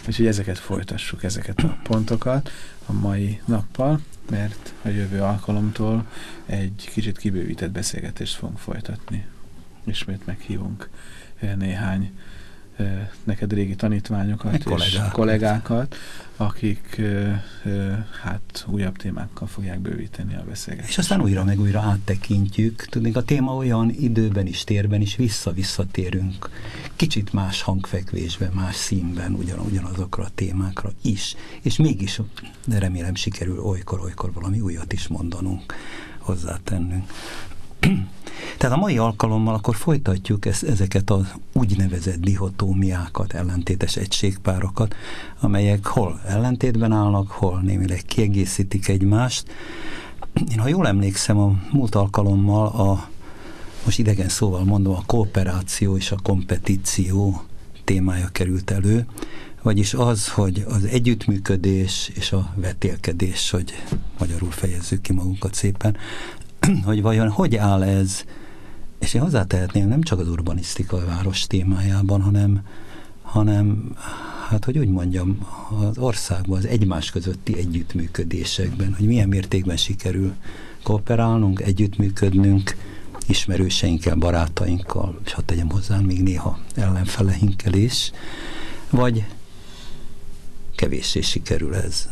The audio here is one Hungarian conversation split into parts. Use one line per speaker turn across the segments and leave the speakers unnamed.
Úgyhogy ezeket folytassuk, ezeket a pontokat a mai nappal, mert a jövő alkalomtól egy kicsit kibővített beszélgetést fogunk folytatni. Ismét meghívunk néhány neked régi tanítványokat és kollégákat, akik hát újabb témákkal fogják bővíteni a beszélgetést.
És aztán újra meg újra áttekintjük. Tudnék, a téma olyan időben is, térben is visszatérünk. Kicsit más hangfekvésben, más színben, ugyanazokra a témákra is. És mégis, de remélem sikerül olykor valami újat is mondanunk, hozzátennünk. Tehát a mai alkalommal akkor folytatjuk ezeket az úgynevezett dihotómiákat, ellentétes egységpárokat, amelyek hol ellentétben állnak, hol némileg kiegészítik egymást. Én, ha jól emlékszem, a múlt alkalommal most idegen szóval mondom, a kooperáció és a kompetíció témája került elő, vagyis az, hogy az együttműködés és a vetélkedés, hogy magyarul fejezzük ki magunkat szépen, hogy vajon hogy áll ez, és én hozzátehetném nem csak az urbanisztika a város témájában, hanem hát, hogy úgy mondjam, az országban, az egymás közötti együttműködésekben, hogy milyen mértékben sikerül kooperálnunk, együttműködnünk, ismerőseinkkel, barátainkkal, és hadd tegyem hozzá még néha ellenfeleinkkel is, vagy kevéssé sikerül ez.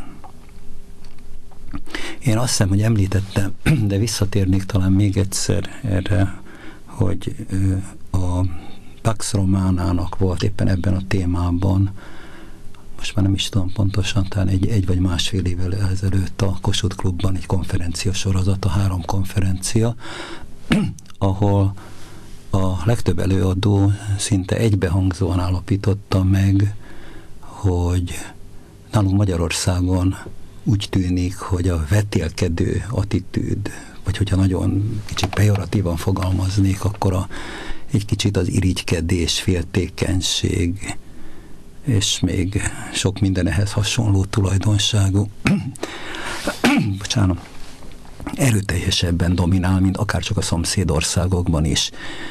Én azt hiszem, hogy említettem, de visszatérnék talán még egyszer erre, hogy a Pax Románának volt éppen ebben a témában, most már nem is tudom pontosan, talán egy vagy másfél évvel ezelőtt a Kossuth Klubban egy konferencia sorozat, a 3 konferencia, ahol a legtöbb előadó szinte egybehangzóan állapította meg, hogy nálunk Magyarországon úgy tűnik, hogy a vetélkedő attitűd, vagy hogyha nagyon kicsit pejoratívan fogalmaznék, akkor egy kicsit az irigykedés, féltékenység, és még sok minden ehhez hasonló tulajdonságú, bocsánat, erőteljesebben dominál, mint akárcsak a szomszédországokban is,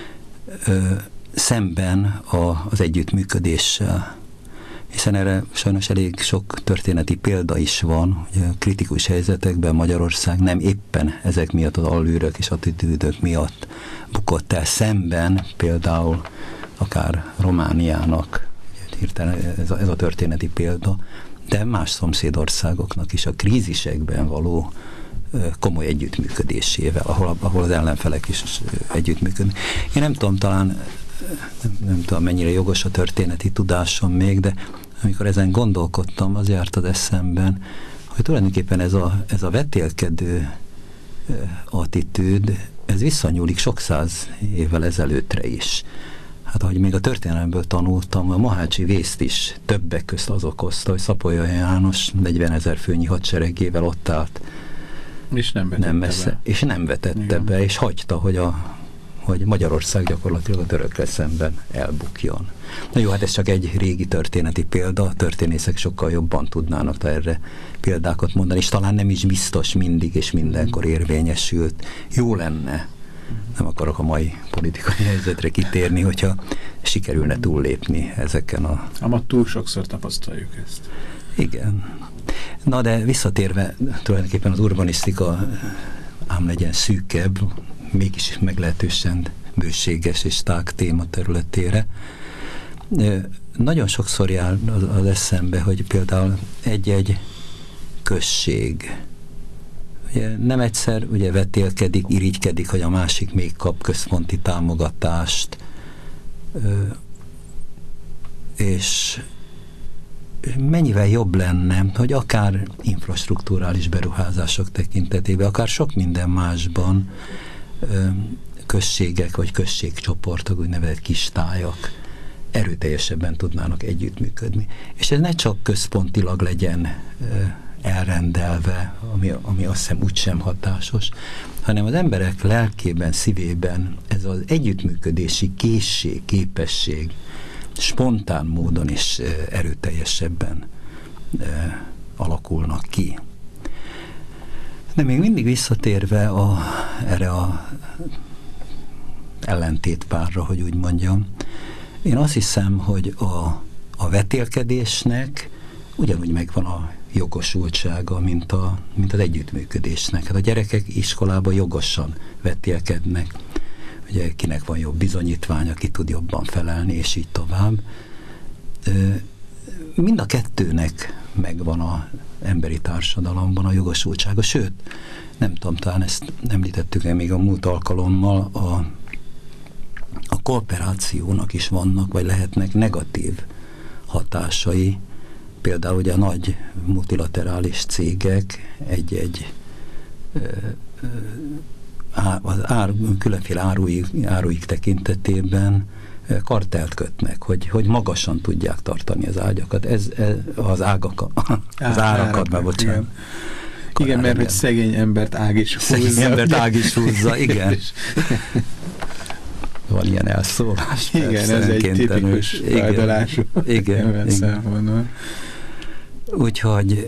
szemben az együttműködéssel. Hiszen erre sajnos elég sok történeti példa is van, hogy a kritikus helyzetekben Magyarország nem éppen ezek miatt, az allűrök és attitűdök miatt bukott el szemben, például akár Romániának, hirtelen ez a történeti példa, de más szomszédországoknak is a krízisekben való komoly együttműködésével, ahol az ellenfelek is együttműködnek. Én nem tudom, talán nem tudom, mennyire jogos a történeti tudásom még, de amikor ezen gondolkodtam, az járt az eszemben, hogy tulajdonképpen ez a vetélkedő attitűd, ez visszanyúlik sok száz évvel ezelőttre is. Hát ahogy még a történelemből tanultam, a mohácsi vészt is többek közt az okozta, hogy Szapolyai János 40 000 főnyi hadseregével ott állt.
És nem vetette be, és hagyta, hogy Magyarország gyakorlatilag a törökkel szemben elbukjon. Na jó, hát ez csak egy régi történeti példa, történészek sokkal jobban tudnának erre példákat mondani, és talán nem is biztos mindig és mindenkor érvényesült. Jó lenne, nem akarok a mai politikai helyzetre kitérni, hogyha sikerülne túllépni ezeken a... Ám túl sokszor tapasztaljuk ezt.
Igen. Na de visszatérve tulajdonképpen az urbanisztika ám legyen szűkebb, mégis meglehetősen bőséges és tág téma területére. Nagyon sokszor jár az eszembe, hogy például egy-egy község ugye nem egyszer ugye vetélkedik, irigykedik, hogy a másik még kap központi támogatást, és mennyivel jobb lenne, hogy akár infrastrukturális beruházások tekintetében, akár sok minden másban községek vagy községcsoportok, úgynevezett kis tájak erőteljesebben tudnának együttműködni. És ez ne csak központilag legyen elrendelve, ami azt hiszem úgysem hatásos, hanem az emberek lelkében, szívében ez az együttműködési készség, képesség spontán módon is erőteljesebben alakulnak ki. De még mindig visszatérve erre a ellentétpárra, hogy úgy mondjam, én azt hiszem, hogy a vetélkedésnek
ugyanúgy megvan a jogosultsága, mint az együttműködésnek. Hát a gyerekek iskolában jogosan vetélkednek, ugye kinek van jobb bizonyítvány, aki tud jobban felelni, és így tovább. Mind a kettőnek megvan az emberi társadalomban a jogosultsága, sőt, nem tudom, talán ezt említettük még a múlt alkalommal, a kooperációnak is vannak, vagy lehetnek negatív hatásai. Például ugye a nagy multilaterális cégek különféle áruik tekintetében kartelt kötnek, hogy magasan tudják tartani az ágyakat. Az árakat, bocsánat.
Igen, mert hogy szegény embert ág is húzza.
Szegény embert ág is húzza, igen. Van ilyen elszólás.
Igen, ez egy tipikus fájdalású.
Igen. Úgyhogy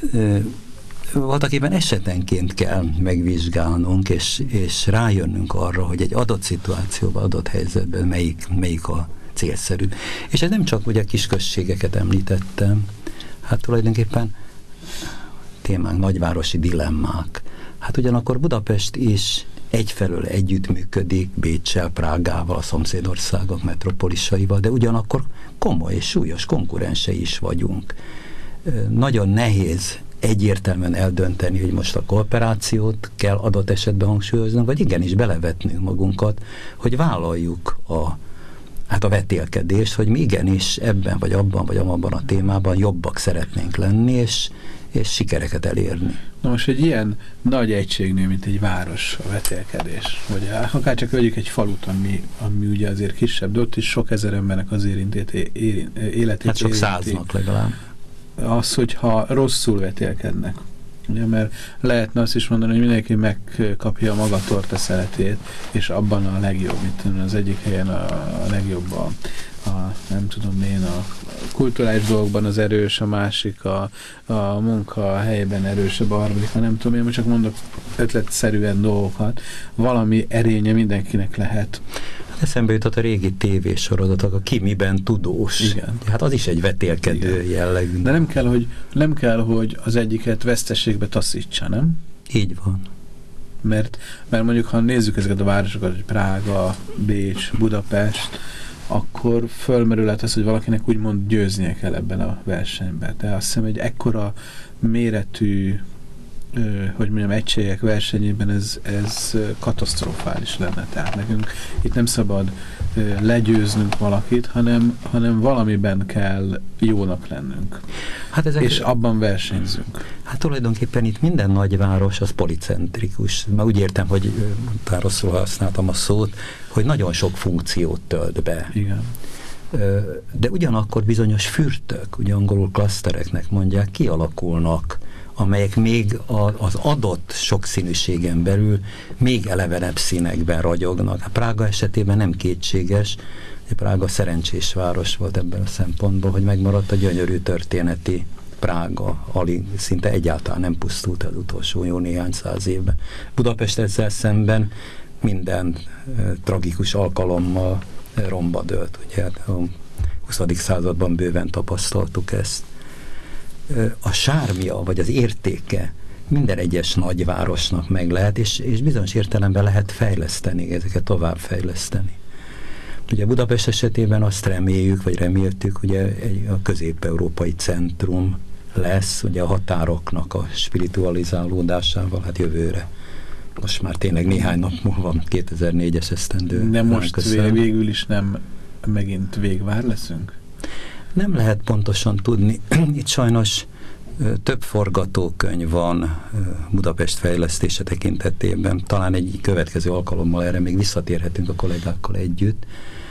voltaképpen esetenként kell megvizsgálnunk, és rájönnünk arra, hogy egy adott szituációban, adott helyzetben melyik a célszerű. És ez nem csak ugye kisközségeket említettem, hát tulajdonképpen témánk nagyvárosi dilemmák. Hát ugyanakkor Budapest is egyfelől együttműködik Béccsel, Prágával, a szomszédországok metropolisaival, de ugyanakkor komoly és súlyos konkurensei is vagyunk. Nagyon nehéz egyértelműen eldönteni, hogy most a kooperációt kell adott esetben hangsúlyoznunk, vagy igenis belevetnünk magunkat, hogy vállaljuk a vetélkedést, hogy mi igenis ebben, vagy abban a témában jobbak szeretnénk lenni, és sikereket elérni.
Na most egy ilyen nagy egységnél, mint egy város a vetélkedés, vagy akár csak vegyük egy falut, ami ugye azért kisebb, de ott is sok ezer embernek az életét
hát sok száznak legalább.
Az, hogyha rosszul vetélkednek. Ugye, mert lehetne azt is mondani, hogy mindenki megkapja a maga torta szeletét, és abban a legjobb, mint az egyik helyen a legjobb nem tudom én, a kulturális dolgokban az erős, a másik a munka helyben erősebb, a harmadik, nem tudom én, most csak mondok ötletszerűen dolgokat. Valami erénye mindenkinek lehet.
Eszembe jutott a régi tévésorozatok, a Ki miben tudós.
Igen.
Hát az is egy vetélkedő jellegű.
De nem kell, hogy az egyiket veszteségbe taszítsa, nem?
Így van.
Mert mondjuk, ha nézzük ezeket a városokat, hogy Prága, Bécs, Budapest, akkor fölmerülhet az, hogy valakinek úgymond győznie kell ebben a versenyben. De azt hiszem, egy ekkora méretű egységek versenyében ez katasztrofális lenne. Tehát nekünk itt nem szabad legyőznünk valakit, hanem valamiben kell jónak lennünk. Hát és abban versenyzünk.
Hát tulajdonképpen itt minden nagyváros az policentrikus. Már úgy értem, hogy talán rosszul használtam a szót, hogy nagyon sok funkciót tölt be.
Igen.
De ugyanakkor bizonyos fürtök, ugye angolul klasztereknek mondják, kialakulnak, amelyek még az adott sokszínűségen belül még elevenebb színekben ragyognak. A Prága esetében nem kétséges, hogy Prága szerencsés város volt ebben a szempontból, hogy megmaradt a gyönyörű történeti Prága, szinte egyáltalán nem pusztult az utolsó jó néhány száz évben. Budapest ezzel szemben minden tragikus alkalommal romba dőlt. Ugye a 20. században bőven tapasztaltuk ezt. A sármja, vagy az értéke minden egyes nagyvárosnak meg lehet, és bizonyos értelemben lehet fejleszteni, ezeket továbbfejleszteni. Ugye Budapest esetében azt reméljük, vagy reméltük, ugye a közép-európai centrum lesz, ugye a határoknak a spiritualizálódásával, hát jövőre. Most már tényleg néhány nap múlva 2004-es esztendő.
De most végül is nem megint végvár leszünk?
Nem lehet pontosan tudni. Itt sajnos több forgatókönyv van Budapest fejlesztése tekintetében. Talán egy következő alkalommal erre még visszatérhetünk a kollégákkal együtt.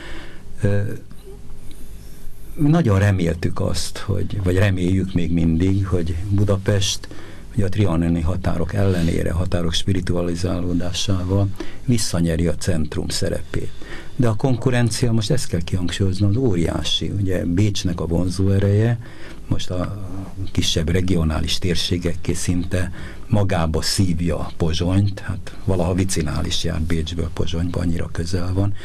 Nagyon reméltük azt, vagy reméljük még mindig, hogy Budapest ugye a trianoni határok ellenére, határok spiritualizálódásával visszanyeri a centrum szerepét. De a konkurencia, most ezt kell kihangsúlyozni, az óriási. Ugye Bécsnek a vonzóereje, most a kisebb regionális térségekké szinte magába szívja Pozsonyt, hát valaha vicinális jár Bécsből Pozsonyba, annyira közel van,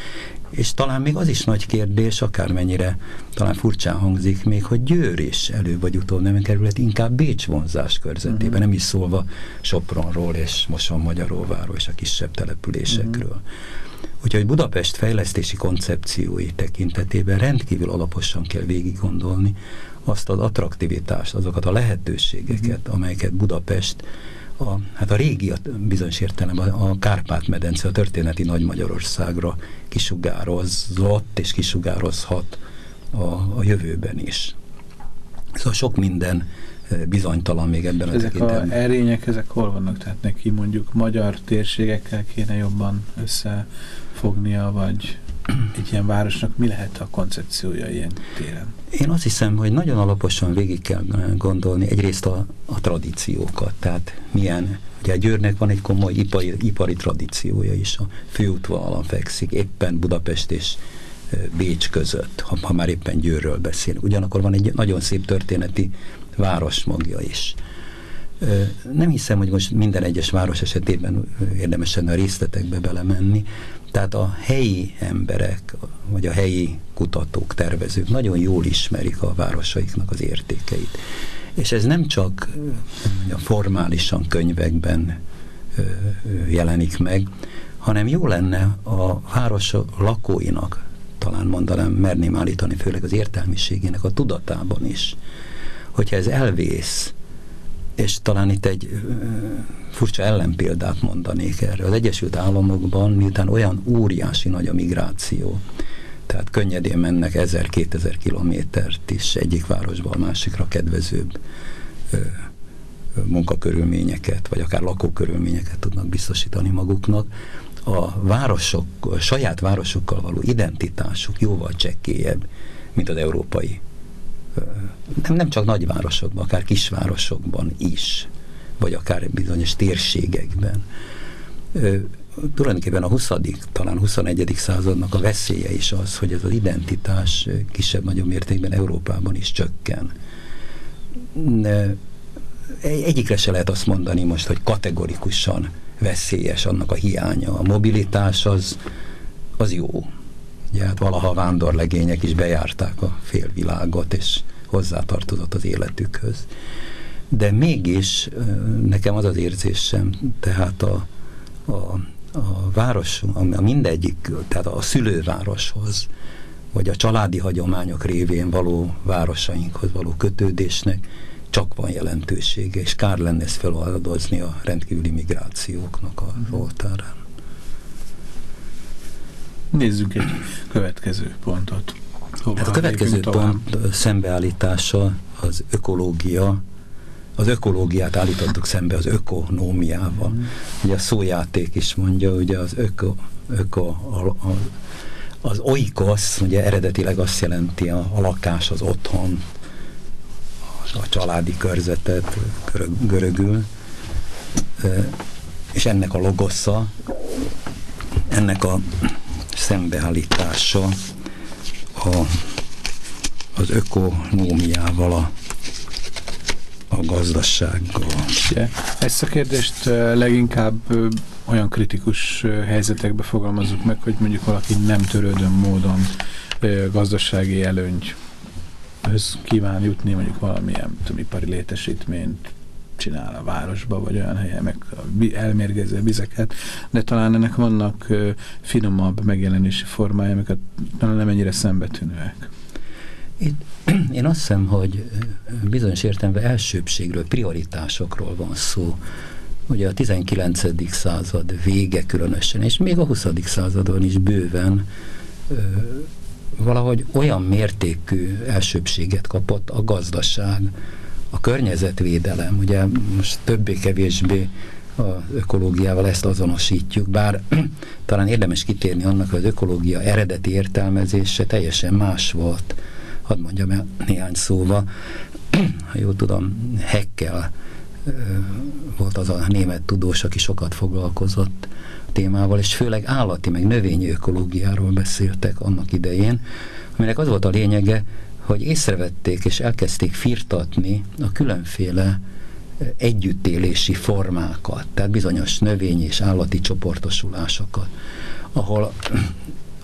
És talán még az is nagy kérdés, akármennyire talán furcsán hangzik még, hogy Győr is előbb vagy utóbb nem kerület, inkább Bécs vonzás körzetében, nem is szólva Sopronról és Mosonmagyaróváról és a kisebb településekről. Úgyhogy Budapest fejlesztési koncepciói tekintetében rendkívül alaposan kell végig gondolni azt az attraktivitást, azokat a lehetőségeket, amelyeket Budapest a régi, bizonyos értelemben a Kárpát-medence, a történeti Nagy-Magyarországra kisugározott és kisugározhat a jövőben is. Szóval sok minden bizonytalan még ebben a tekintetben.
Ezek a erények, ezek hol vannak? Tehát neki mondjuk magyar térségekkel kéne jobban összefognia, vagy egy ilyen városnak mi lehet a koncepciója ilyen téren?
Én azt hiszem, hogy nagyon alaposan végig kell gondolni egyrészt a tradíciókat, tehát milyen, ugye Győrnek van egy komoly ipari tradíciója is, a főútvonalon fekszik, éppen Budapest és Bécs között, ha már éppen Győrről beszélünk. Ugyanakkor van egy nagyon szép történeti városmagja is. Nem hiszem, hogy most minden egyes város esetében érdemes lenne a részletekbe belemenni, tehát a helyi emberek, vagy a helyi kutatók, tervezők nagyon jól ismerik a városaiknak az értékeit. És ez nem csak formálisan könyvekben jelenik meg, hanem jó lenne a város lakóinak, talán mondanám, merném állítani, főleg az értelmiségének a tudatában is, hogyha ez elvész, és talán itt egy furcsa ellenpéldát mondanék erre. Az Egyesült Államokban, miután olyan óriási nagy a migráció, tehát könnyedén mennek 1000-2000 kilométert is egyik városban a másikra kedvezőbb munkakörülményeket, vagy akár lakókörülményeket tudnak biztosítani maguknak, a városok, a saját városokkal való identitásuk jóval csekkélyebb, mint az európai. Nem csak nagyvárosokban, akár kisvárosokban is, vagy akár bizonyos térségekben. Tulajdonképpen a 20., talán 21. századnak a veszélye is az, hogy ez az identitás kisebb-nagyobb mértékben Európában is csökken. Egyikre se lehet azt mondani most, hogy kategorikusan veszélyes annak a hiánya. A mobilitás az jó. Ugye, hát valaha a vándorlegények is bejárták a félvilágot, és hozzátartozott az életükhöz. De mégis nekem az az érzésem, tehát a város, a mindegyik, tehát a szülővároshoz, vagy a családi hagyományok révén való városainkhoz való kötődésnek csak van jelentősége, és kár lenne ezt feloldozni a rendkívüli migrációknak a oltárán.
Nézzük egy következő pontot.
Hát a következő pont szembeállítása az ökológia. Az ökológiát állítottuk szembe az ökonómiával. Ugye a szójáték is mondja, ugye az oikosz, ugye eredetileg azt jelenti a lakás, az otthon, a családi körzetet görögül, és ennek a logosza, ennek a szembeállítása az ökonómiával, a gazdasággal.
Ja, ezt a kérdést leginkább olyan kritikus helyzetekbe fogalmazzuk meg, hogy mondjuk valaki nem törődő módon gazdasági előnyhöz kíván jutni, mondjuk valamilyen ipari létesítményt csinál a városba, vagy olyan helyen, meg elmérgező vizeket, de talán ennek vannak finomabb megjelenési formája, amiket talán nem ennyire szembetűnőek.
Én azt hiszem, hogy bizonyos értelemben elsőbbségről, prioritásokról van szó. Ugye a 19. század vége különösen, és még a 20. századon is bőven valahogy olyan mértékű elsőbbséget kapott a gazdaság, a környezetvédelem, ugye most többé-kevésbé az ökológiával ezt azonosítjuk, bár talán érdemes kitérni annak, hogy az ökológia eredeti értelmezése teljesen más volt. Hadd mondjam el néhány szóval, ha jól tudom, Haeckel volt az a német tudós, aki sokat foglalkozott a témával, és főleg állati, meg növényi ökológiáról beszéltek annak idején, aminek az volt a lényege, hogy észrevették és elkezdték firtatni a különféle együttélési formákat, tehát bizonyos növényi és állati csoportosulásokat, ahol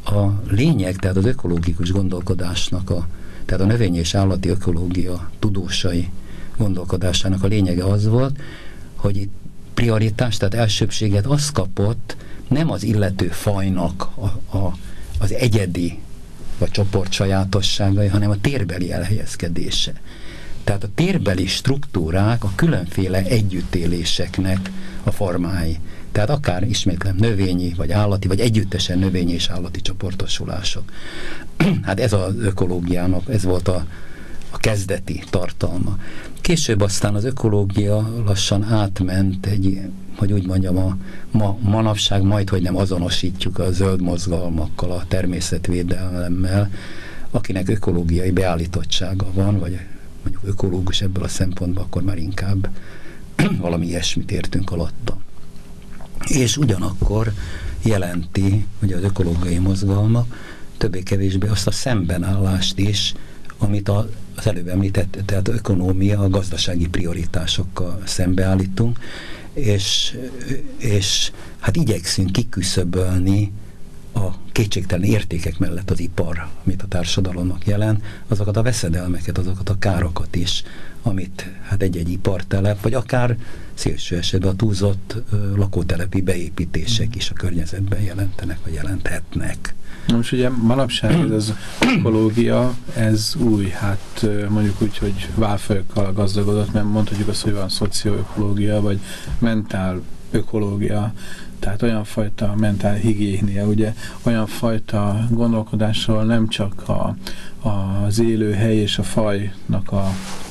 a lényeg, tehát az ökológikus gondolkodásnak, tehát a növény és állati ökológia tudósai gondolkodásának a lényege az volt, hogy itt prioritás, tehát elsőbséget az kapott, nem az illető fajnak az egyedi vagy csoport sajátosságai, hanem a térbeli elhelyezkedése. Tehát a térbeli struktúrák a különféle együttéléseknek a formái. Tehát akár ismétlem növényi, vagy állati, vagy együttesen növényi és állati csoportosulások. Hát ez az ökológiának, ez volt a kezdeti tartalma. Később aztán az ökológia lassan átment egy, hogy úgy mondjam, manapság majdhogy nem azonosítjuk a zöld mozgalmakkal, a természetvédelemmel, akinek ökológiai beállítottsága van, vagy mondjuk ökológus ebből a szempontból, akkor már inkább valami ilyesmit értünk alatta. És ugyanakkor jelenti, hogy az ökológiai mozgalmak többé-kevésbé azt a szembenállást is, amit az előbb említett, tehát ökonómia, a gazdasági prioritásokkal szembeállítunk, és hát igyekszünk kiküszöbölni a kétségtelen értékek mellett az ipar, amit a társadalomnak jelent, azokat a veszedelmeket, azokat a károkat is, amit hát egy-egy ipartelep, vagy akár szélső esetben a túlzott lakótelepi beépítések is a környezetben jelentenek, vagy jelenthetnek.
Most ugye manapság ez az ökológia, ez új, hát mondjuk úgy, hogy válfajokkal gazdagodott, mert mondhatjuk azt, hogy van szocioökológia, vagy mentál ökológia, tehát olyan fajta mentál higiénia, ugye olyan fajta gondolkodással nem csak az élőhely és a fajnak a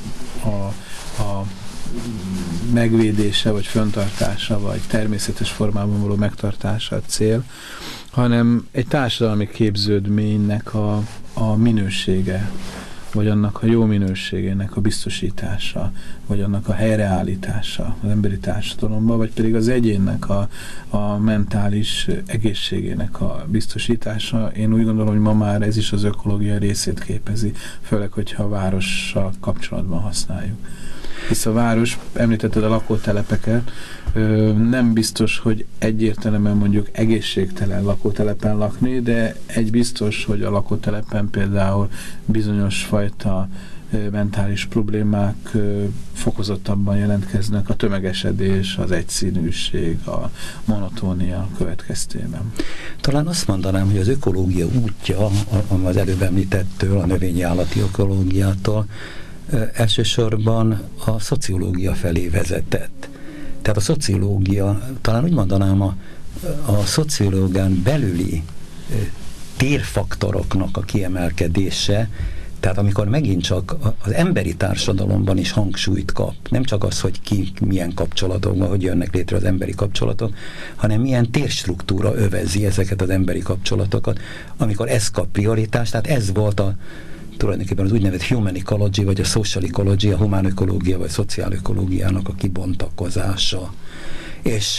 megvédése, vagy fenntartása, vagy természetes formában való megtartása a cél, hanem egy társadalmi képződménynek a minősége, vagy annak a jó minőségének a biztosítása, vagy annak a helyreállítása az emberi társadalomban, vagy pedig az egyénnek a mentális egészségének a biztosítása. Én úgy gondolom, hogy ma már ez is az ökológia részét képezi, főleg, hogyha a várossal kapcsolatban használjuk. Hisz a város, említetted a lakótelepeket, nem biztos, hogy egyértelműen mondjuk egészségtelen lakótelepen lakni, de egy biztos, hogy a lakótelepen például bizonyos fajta mentális problémák fokozottabban jelentkeznek, a tömegesedés, az egyszínűség, a monotónia következtében.
Talán azt mondanám, hogy az ökológia útja, az előbb említettől, a növényi állati ökológiától, elsősorban a szociológia felé vezetett. Tehát a szociológia, talán úgy mondanám, a szociológián belüli térfaktoroknak a kiemelkedése, tehát amikor megint csak az emberi társadalomban is hangsúlyt kap, nem csak az, hogy ki milyen kapcsolatokban, hogy jönnek létre az emberi kapcsolatok, hanem milyen térstruktúra övezi ezeket az emberi kapcsolatokat, amikor ez kap prioritást, tehát ez volt tulajdonképpen az úgynevezett human ecology, vagy a social ecology, a humán ökológia, vagy szociálökológiának a kibontakozása. És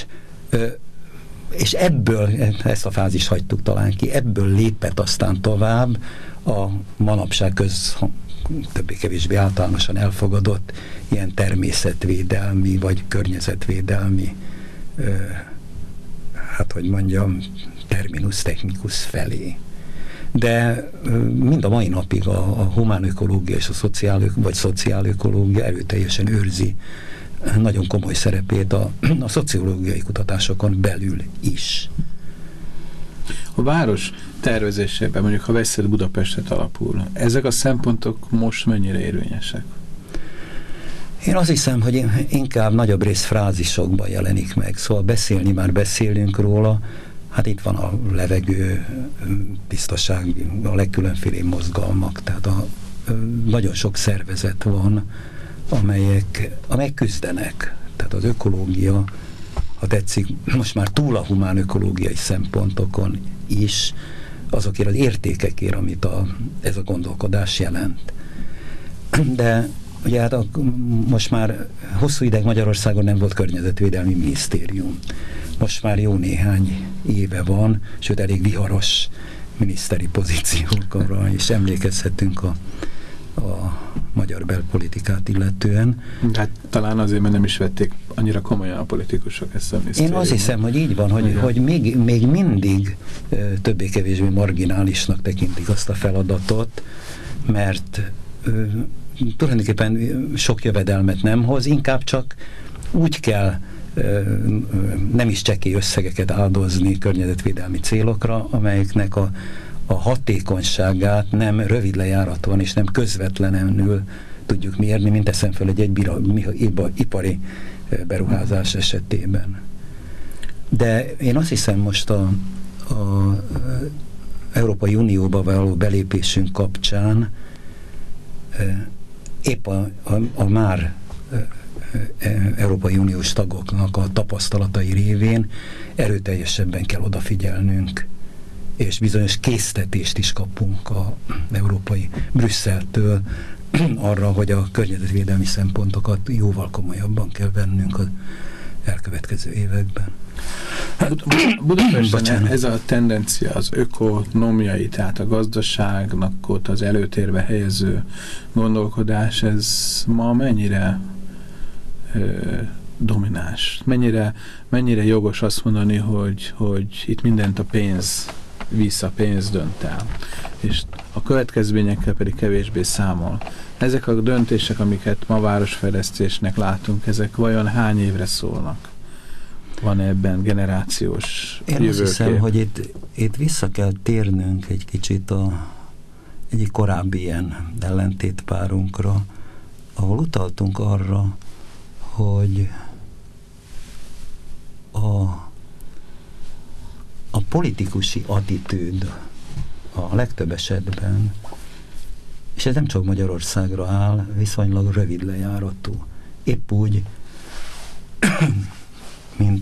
ebből, ezt a fázist hagytuk talán ki, ebből lépett aztán tovább a manapság többé-kevésbé általánosan elfogadott ilyen természetvédelmi, vagy környezetvédelmi hát, hogy mondjam, terminus technicus felé. De mind a mai napig a humán ökológia és a szociálökológia erőteljesen őrzi nagyon komoly szerepét a szociológiai kutatásokon belül is.
A város tervezésében, mondjuk ha veszed Budapestet alapul, ezek a szempontok most mennyire érvényesek?
Én azt hiszem, hogy inkább nagyobb rész frázisokban jelenik meg, szóval beszélni már beszélünk róla. Hát itt van a levegő tisztaság, a legkülönfélébb mozgalmak, tehát nagyon sok szervezet van, amelyek küzdenek. Tehát az ökológia, ha tetszik, most már túl a humán ökológiai szempontokon is, azokért az értékekért, amit ez a gondolkodás jelent. De ugye hát most már hosszú ideig Magyarországon nem volt környezetvédelmi minisztérium. Most már jó néhány éve van, sőt elég viharos miniszteri pozíciókra, és emlékezhetünk a
magyar belpolitikát illetően.
Hát talán azért, mert nem is vették annyira komolyan a politikusok ezt a minisztériumot.
Én azt hiszem, hogy így van, hogy még mindig többé-kevésbé marginálisnak tekintik azt a feladatot, mert tulajdonképpen sok jövedelmet nem hoz, inkább csak úgy kell nem is csekély összegeket áldozni környezetvédelmi célokra, amelyeknek a hatékonyságát nem rövid lejáraton és nem közvetlenül tudjuk mérni, mint teszem fel egy ipari beruházás esetében. De én azt hiszem, most a Európai Unióba való belépésünk kapcsán épp a már Európai Uniós tagoknak a tapasztalatai révén erőteljesebben kell odafigyelnünk, és bizonyos késztetést is kapunk a európai Brüsszeltől arra, hogy a környezetvédelmi szempontokat jóval komolyabban kell vennünk az elkövetkező években.
Budapesten ez a tendencia, az ökonomiai, tehát a gazdaságnak ott az előtérbe helyező gondolkodás, ez ma mennyire domináns? Mennyire jogos azt mondani, hogy itt mindent a pénz visz, a pénz dönt el, és a következményekkel pedig kevésbé számol. Ezek a döntések, amiket ma városfejlesztésnek látunk, ezek vajon hány évre szólnak? Van ebben generációs jövőkép?
Én azt hiszem, hogy itt vissza kell térnünk egy kicsit egyik korábbi ilyen ellentétpárunkra, ahol utaltunk arra, hogy a politikusi attitűd a legtöbb esetben, és ez nem csak Magyarországra áll, viszonylag rövid lejáratú. Épp úgy, mint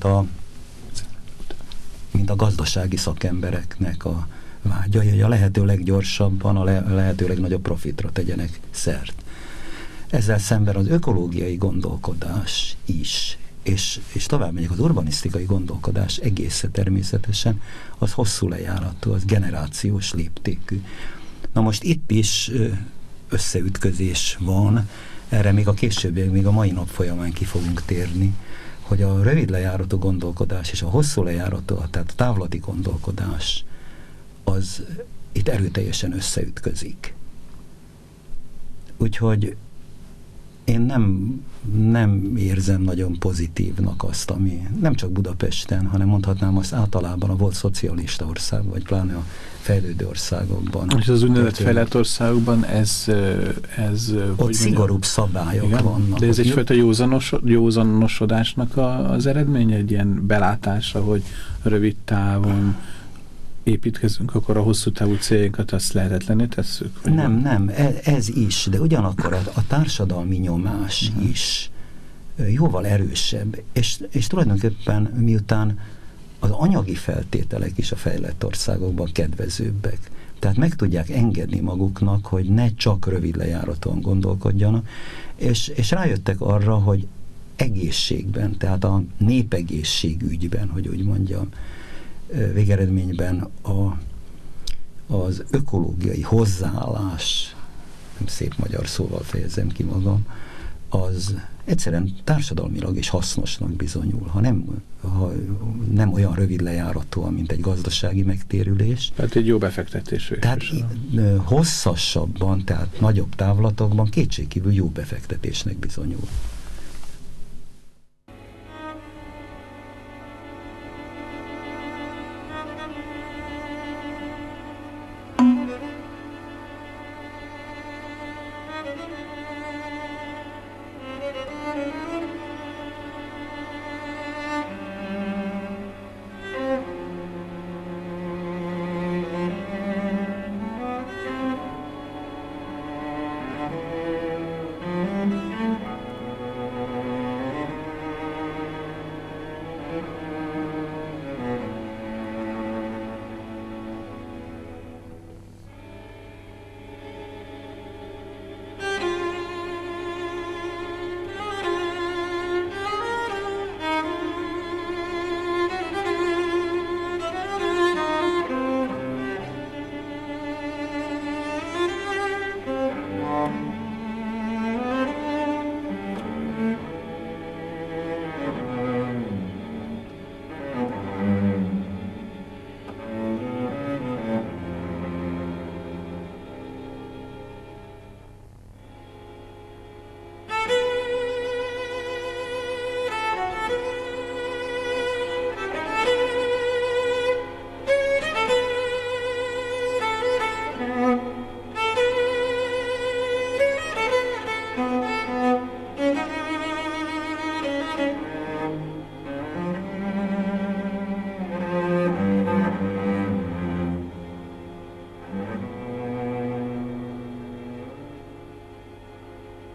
a gazdasági szakembereknek a vágya, hogy a lehető leggyorsabban, a lehető legnagyobb profitra tegyenek szert. Ezzel szemben az ökológiai gondolkodás is, és tovább megyek, az urbanisztikai gondolkodás egészen természetesen, az hosszú lejáratú, az generációs léptékű. Na most itt is összeütközés van, erre még a későbbiek, még a mai nap folyamán ki fogunk térni, hogy a rövid lejáratú gondolkodás és a hosszú lejáratú, tehát a távlati gondolkodás, az itt erőteljesen összeütközik. Úgyhogy én nem érzem nagyon pozitívnak azt, ami nem csak Budapesten, hanem mondhatnám azt általában a volt szocialista ország, vagy pláne a fejlődő országokban.
És az úgynevezett fejlett országokban ez
ott szigorúbb szabályok vannak.
De ez egyfajta józanosodásnak az eredménye, egy ilyen belátása, hogy rövid távon építkezünk, akkor a hosszú távú céljainkat azt lehetetlenné tesszük?
Nem, ez is, de ugyanakkor a társadalmi nyomás is jóval erősebb, és tulajdonképpen miután az anyagi feltételek is a fejlett országokban kedvezőbbek, tehát meg tudják engedni maguknak, hogy ne csak rövid lejáraton gondolkodjanak, és rájöttek arra, hogy egészségben, tehát a népegészségügyben, hogy úgy mondjam, végeredményben az ökológiai hozzáállás, nem szép magyar szóval fejezem ki magam, az egyszerűen társadalmilag is hasznosnak bizonyul, ha nem olyan rövid lejáratúan, mint egy gazdasági megtérülés.
Tehát egy jó befektetés.
Tehát hosszasabban, tehát nagyobb távlatokban kétségkívül jó befektetésnek bizonyul.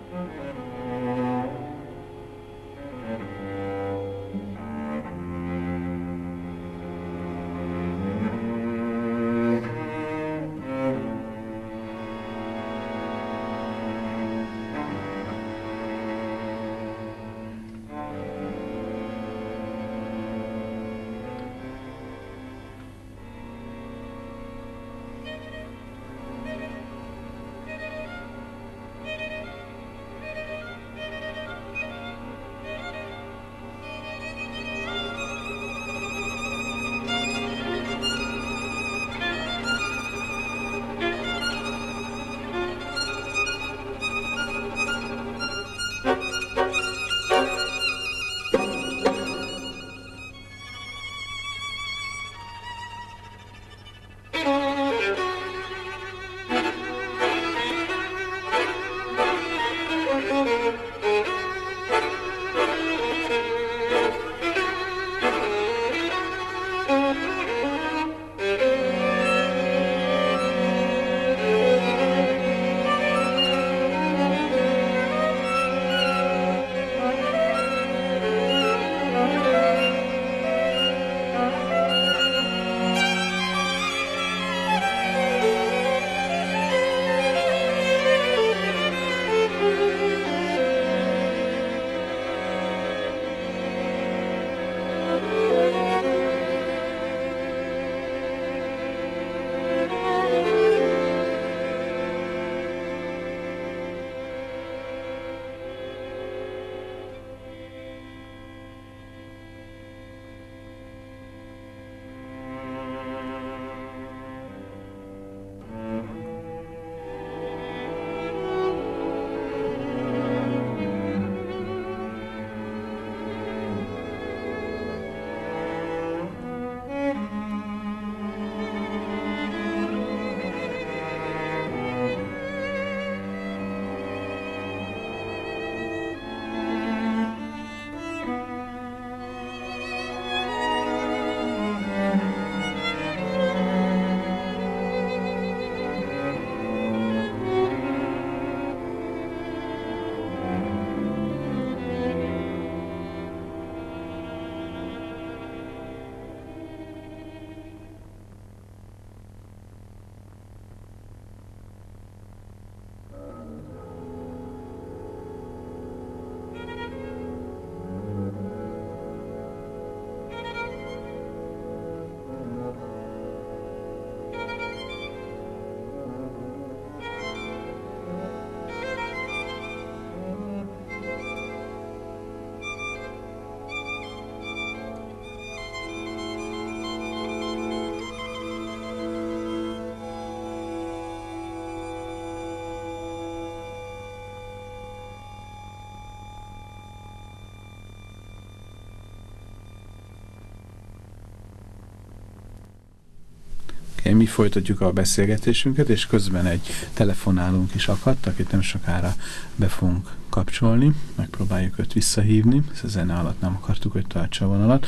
Mi folytatjuk a beszélgetésünket, és közben egy telefonálónk is akadt, akit nem sokára be fogunk kapcsolni. Megpróbáljuk őt visszahívni, ez a zene alatt nem akartuk, hogy tartsa a vonalat.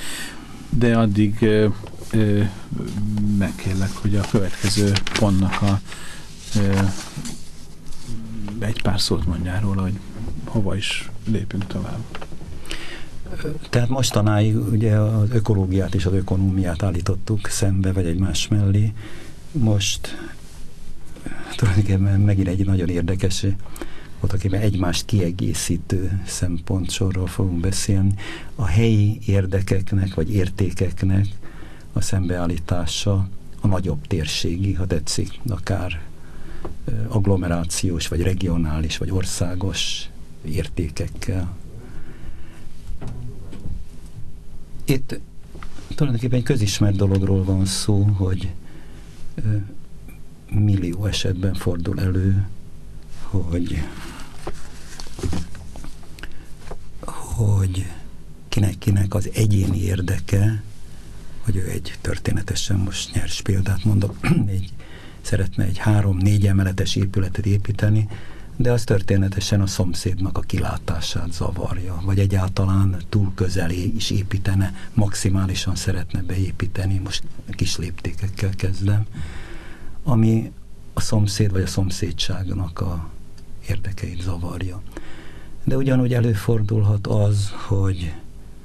De addig megkérlek, hogy a következő pontnak egy pár szót mondjál róla, hogy hova is lépünk tovább.
Tehát mostanáig ugye az ökológiát és az ökonómiát állítottuk szembe, vagy egymás mellé. Most tulajdonképpen megint egy nagyon érdekes, voltaképpen egymást kiegészítő szempontsorról fogunk beszélni. A helyi érdekeknek, vagy értékeknek a szembeállítása a nagyobb térségi, ha tetszik, akár agglomerációs, vagy regionális, vagy országos értékekkel. Itt tulajdonképpen egy közismert dologról van szó, hogy millió esetben fordul elő, hogy kinek az egyéni érdeke, hogy ő egy történetesen, most nyers példát mondok, szeretne egy 3-4 emeletes épületet építeni, de az történetesen a szomszédnak a kilátását zavarja, vagy egyáltalán túl közelé is építene, maximálisan szeretne beépíteni, most kis léptékekkel kezdem, ami a szomszéd vagy a szomszédságnak a érdekeit zavarja. De ugyanúgy előfordulhat az, hogy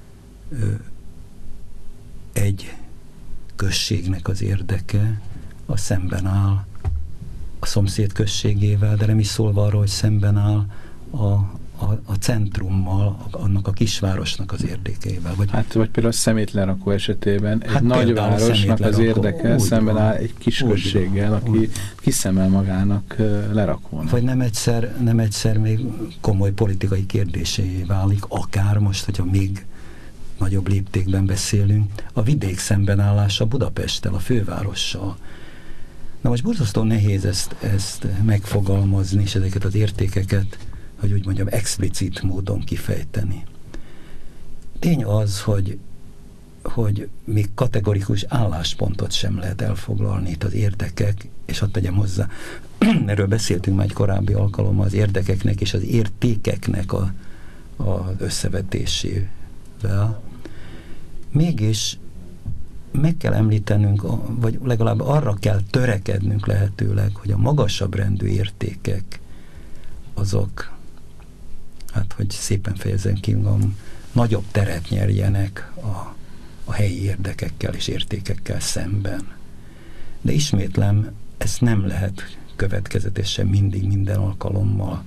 egy községnek az érdeke az szemben áll a szomszéd községével, de nem is szólva arról, hogy szemben áll a centrummal, annak a kisvárosnak az érdekeivel.
Vagy például a szemétlerakó esetében egy nagyvárosnak az érdeke szemben áll egy kisközséggel, aki kiszemel magának lerakónak.
Vagy nem egyszer még komoly politikai kérdésé válik, akár most, hogyha még nagyobb léptékben beszélünk, a vidék szembenállása Budapesttel, a fővárossal. Na most borzasztó nehéz ezt megfogalmazni, és ezeket az értékeket, hogy úgy mondjam, explicit módon kifejteni. Tény az, hogy még kategorikus álláspontot sem lehet elfoglalni itt az érdekek, és hadd tegyem hozzá, erről beszéltünk már egy korábbi alkalommal, az érdekeknek és az értékeknek az összevetésével. Mégis meg kell említenünk, vagy legalább arra kell törekednünk lehetőleg, hogy a magasabb rendű értékek azok, hát hogy szépen fejezem ki magam, nagyobb teret nyerjenek a helyi érdekekkel és értékekkel szemben. De ismétlem, ezt nem lehet következetesen mindig, minden alkalommal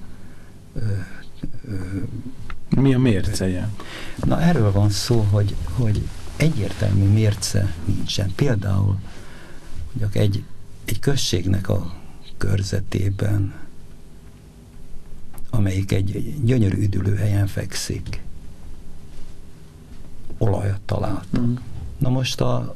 mi a mérceje?
Na, erről van szó, hogy egyértelmű mérce nincsen. Például, hogy egy községnek a körzetében, amelyik egy gyönyörű üdülőhelyen fekszik, olajat találtak. Na most a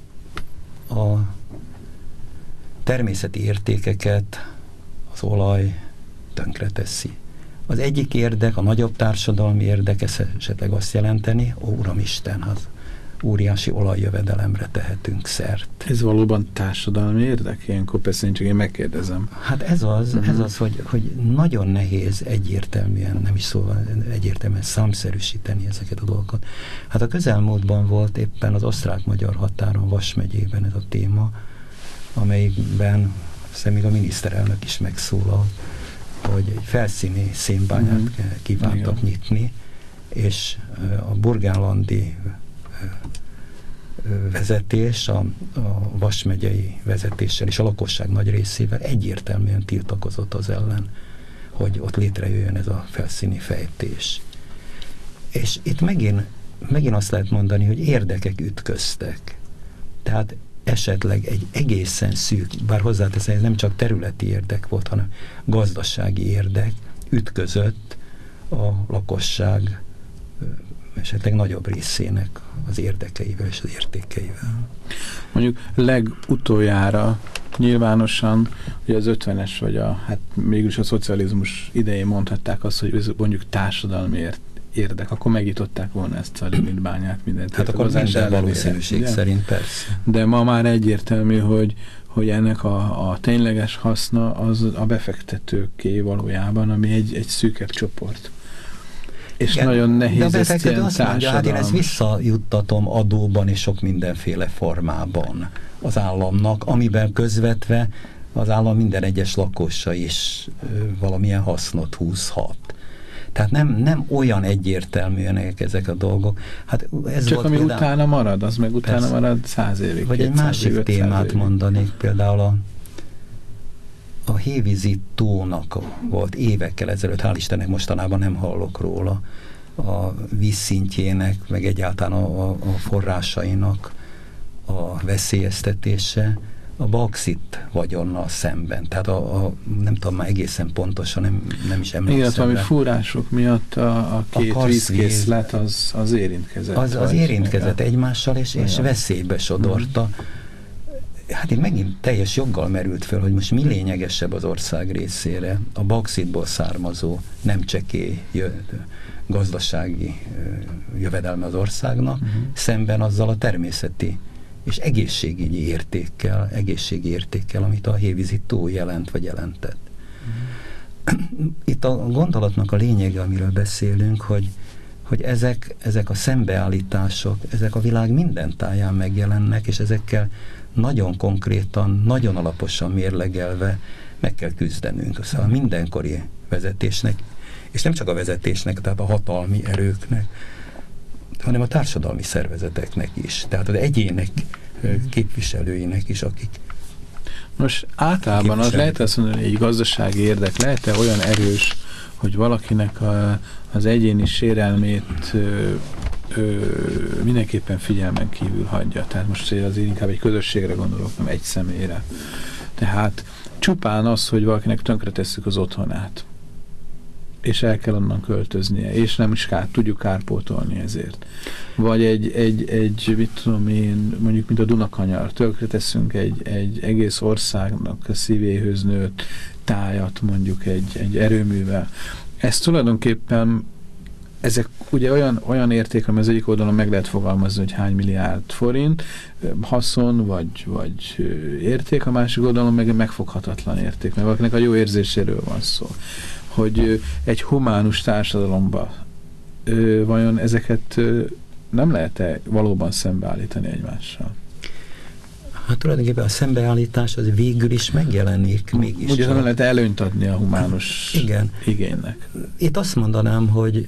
természeti értékeket az olaj tönkreteszi. Az egyik érdek, a nagyobb társadalmi érdek esetleg azt jelenteni, ó, Uramisten, hát óriási olajjövedelemre tehetünk szert.
Ez valóban társadalmi érdek? Ilyenkor persze én megkérdezem.
Hát ez az, hogy nagyon nehéz egyértelműen, nem is szóval egyértelműen számszerűsíteni ezeket a dolgokat. Hát a közelmúltban volt éppen az osztrák-magyar határon, Vas megyében ez a téma, amelyikben aztán még a miniszterelnök is megszólal, hogy egy felszíni szénbányát kívántak nyitni, és a burgenlandi vezetés, a Vas megyei vezetéssel és a lakosság nagy részével egyértelműen tiltakozott az ellen, hogy ott létrejöjjön ez a felszíni fejtés. És itt megint azt lehet mondani, hogy érdekek ütköztek. Tehát esetleg egy egészen szűk, bár hozzáteszem, ez nem csak területi érdek volt, hanem gazdasági érdek ütközött a lakosság esetleg nagyobb részének az érdekeivel és az értékeivel.
Mondjuk legutoljára nyilvánosan, hogy az 50-es vagy hát mégis a szocializmus idején mondhatták azt, hogy ez mondjuk társadalmi érdek, akkor megnyitották volna ezt a lignitbányát, mindent.
Hát akkor minden valószínűség szerint persze.
De ma már egyértelmű, hogy ennek a tényleges haszna az a befektetőké valójában, ami egy szűkebb csoport. És igen, nagyon nehéz ezt ilyen társadalmas...
Hát én ezt visszajuttatom adóban és sok mindenféle formában az államnak, amiben közvetve az állam minden egyes lakosa is valamilyen hasznot húzhat. Tehát nem olyan egyértelműen ezek a dolgok. Hát ez
csak ami például, utána marad, az meg utána persze, marad 100 évig.
Vagy egy másik témát mondanék, például a Hévízi tónak volt évekkel ezelőtt, hál' Istennek mostanában nem hallok róla, a vízszintjének, meg egyáltalán a forrásainak a veszélyeztetése a bauxit vagyonnal szemben. Tehát nem tudom már egészen pontosan, nem is emlékszem.
Igen, valami fúrások miatt a két vízkészlet az érintkezett.
Az érintkezett egymással, és veszélybe sodorta. Hát itt megint teljes joggal merült föl, hogy most mi lényegesebb az ország részére, a bauxitból származó nem csekély gazdasági jövedelme az országnak, szemben azzal a természeti és egészségügyi értékkel, amit a Hévízi tó jelent, vagy jelentett. Itt a gondolatnak a lényege, amiről beszélünk, hogy ezek a szembeállítások, ezek a világ minden táján megjelennek, és ezekkel nagyon konkrétan, nagyon alaposan mérlegelve meg kell küzdenünk. Szóval mindenkori vezetésnek, és nem csak a vezetésnek, tehát a hatalmi erőknek, hanem a társadalmi szervezeteknek is, tehát az egyének képviselőinek is, akik
most általában az lehet azt mondani, hogy egy gazdasági érdek lehet-e olyan erős, hogy valakinek az egyéni sérelmét mindenképpen figyelmen kívül hagyja. Tehát most azért inkább egy közösségre gondolok, nem egy személyre. Tehát csupán az, hogy valakinek tönkretesszük az otthonát, és el kell onnan költöznie, és nem is tudjuk kárpótolni ezért. Vagy egy mit tudom én, mondjuk mint a Dunakanyar, tönkreteszünk egy egész országnak a szívéhöz nőtt tájat, mondjuk egy erőművel. Ez tulajdonképpen ezek ugye olyan érték, ami az egyik oldalon meg lehet fogalmazni, hogy hány milliárd forint haszon, vagy érték, a másik oldalon meg megfoghatatlan érték, mert valakinek a jó érzéséről van szó. Hogy egy humánus társadalomban vajon ezeket nem lehet-e valóban szembeállítani egymással?
Hát tulajdonképpen a szembeállítás az végül is megjelenik mégis.
Ugye nem lehet előnyt adni a humánus igénynek.
Itt azt mondanám, hogy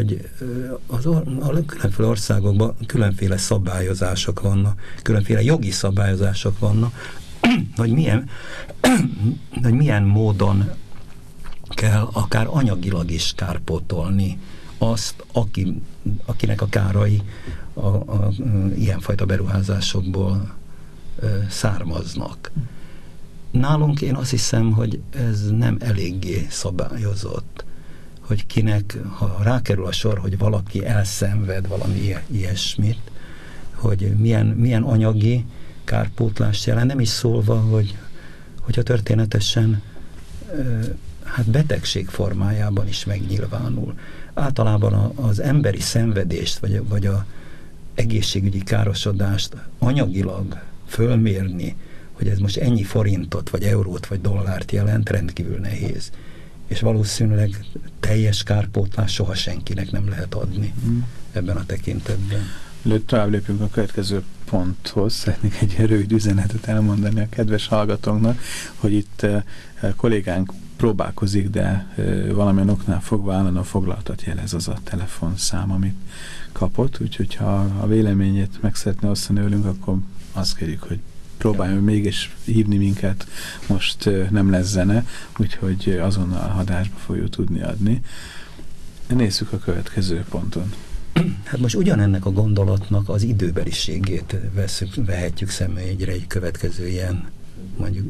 a különféle országokban különféle szabályozások vannak, különféle jogi szabályozások vannak, hogy milyen módon kell akár anyagilag is kárpótolni azt, akinek a kárai ilyenfajta beruházásokból származnak. Nálunk én azt hiszem, hogy ez nem eléggé szabályozott, hogy kinek, ha rákerül a sor, hogy valaki elszenved valami ilyesmit, hogy milyen anyagi kárpótlást jelent, nem is szólva, hogyha történetesen hát betegség formájában is megnyilvánul. Általában az emberi szenvedést, vagy a egészségügyi károsodást anyagilag fölmérni, hogy ez most ennyi forintot, vagy eurót, vagy dollárt jelent, rendkívül nehéz. És valószínűleg teljes kárpótlás soha senkinek nem lehet adni ebben a tekintetben.
Tovább lépünk a következő ponthoz. Szeretnék egy rövid üzenetet elmondani a kedves hallgatóknak, hogy itt kollégánk próbálkozik, de valamilyen oknál fogva állandóan foglaltat jelez az a telefonszám, amit kapott, úgyhogy ha a véleményét meg szeretne osztani velünk, akkor azt kérjük, hogy próbáljon mégis hívni minket, most nem lesz zene, úgyhogy azonnal adásba fogjuk tudni adni. Nézzük a következő ponton.
Hát most ugyanennek a gondolatnak az időbeliségét vehetjük szemügyre egy következő ilyen, mondjuk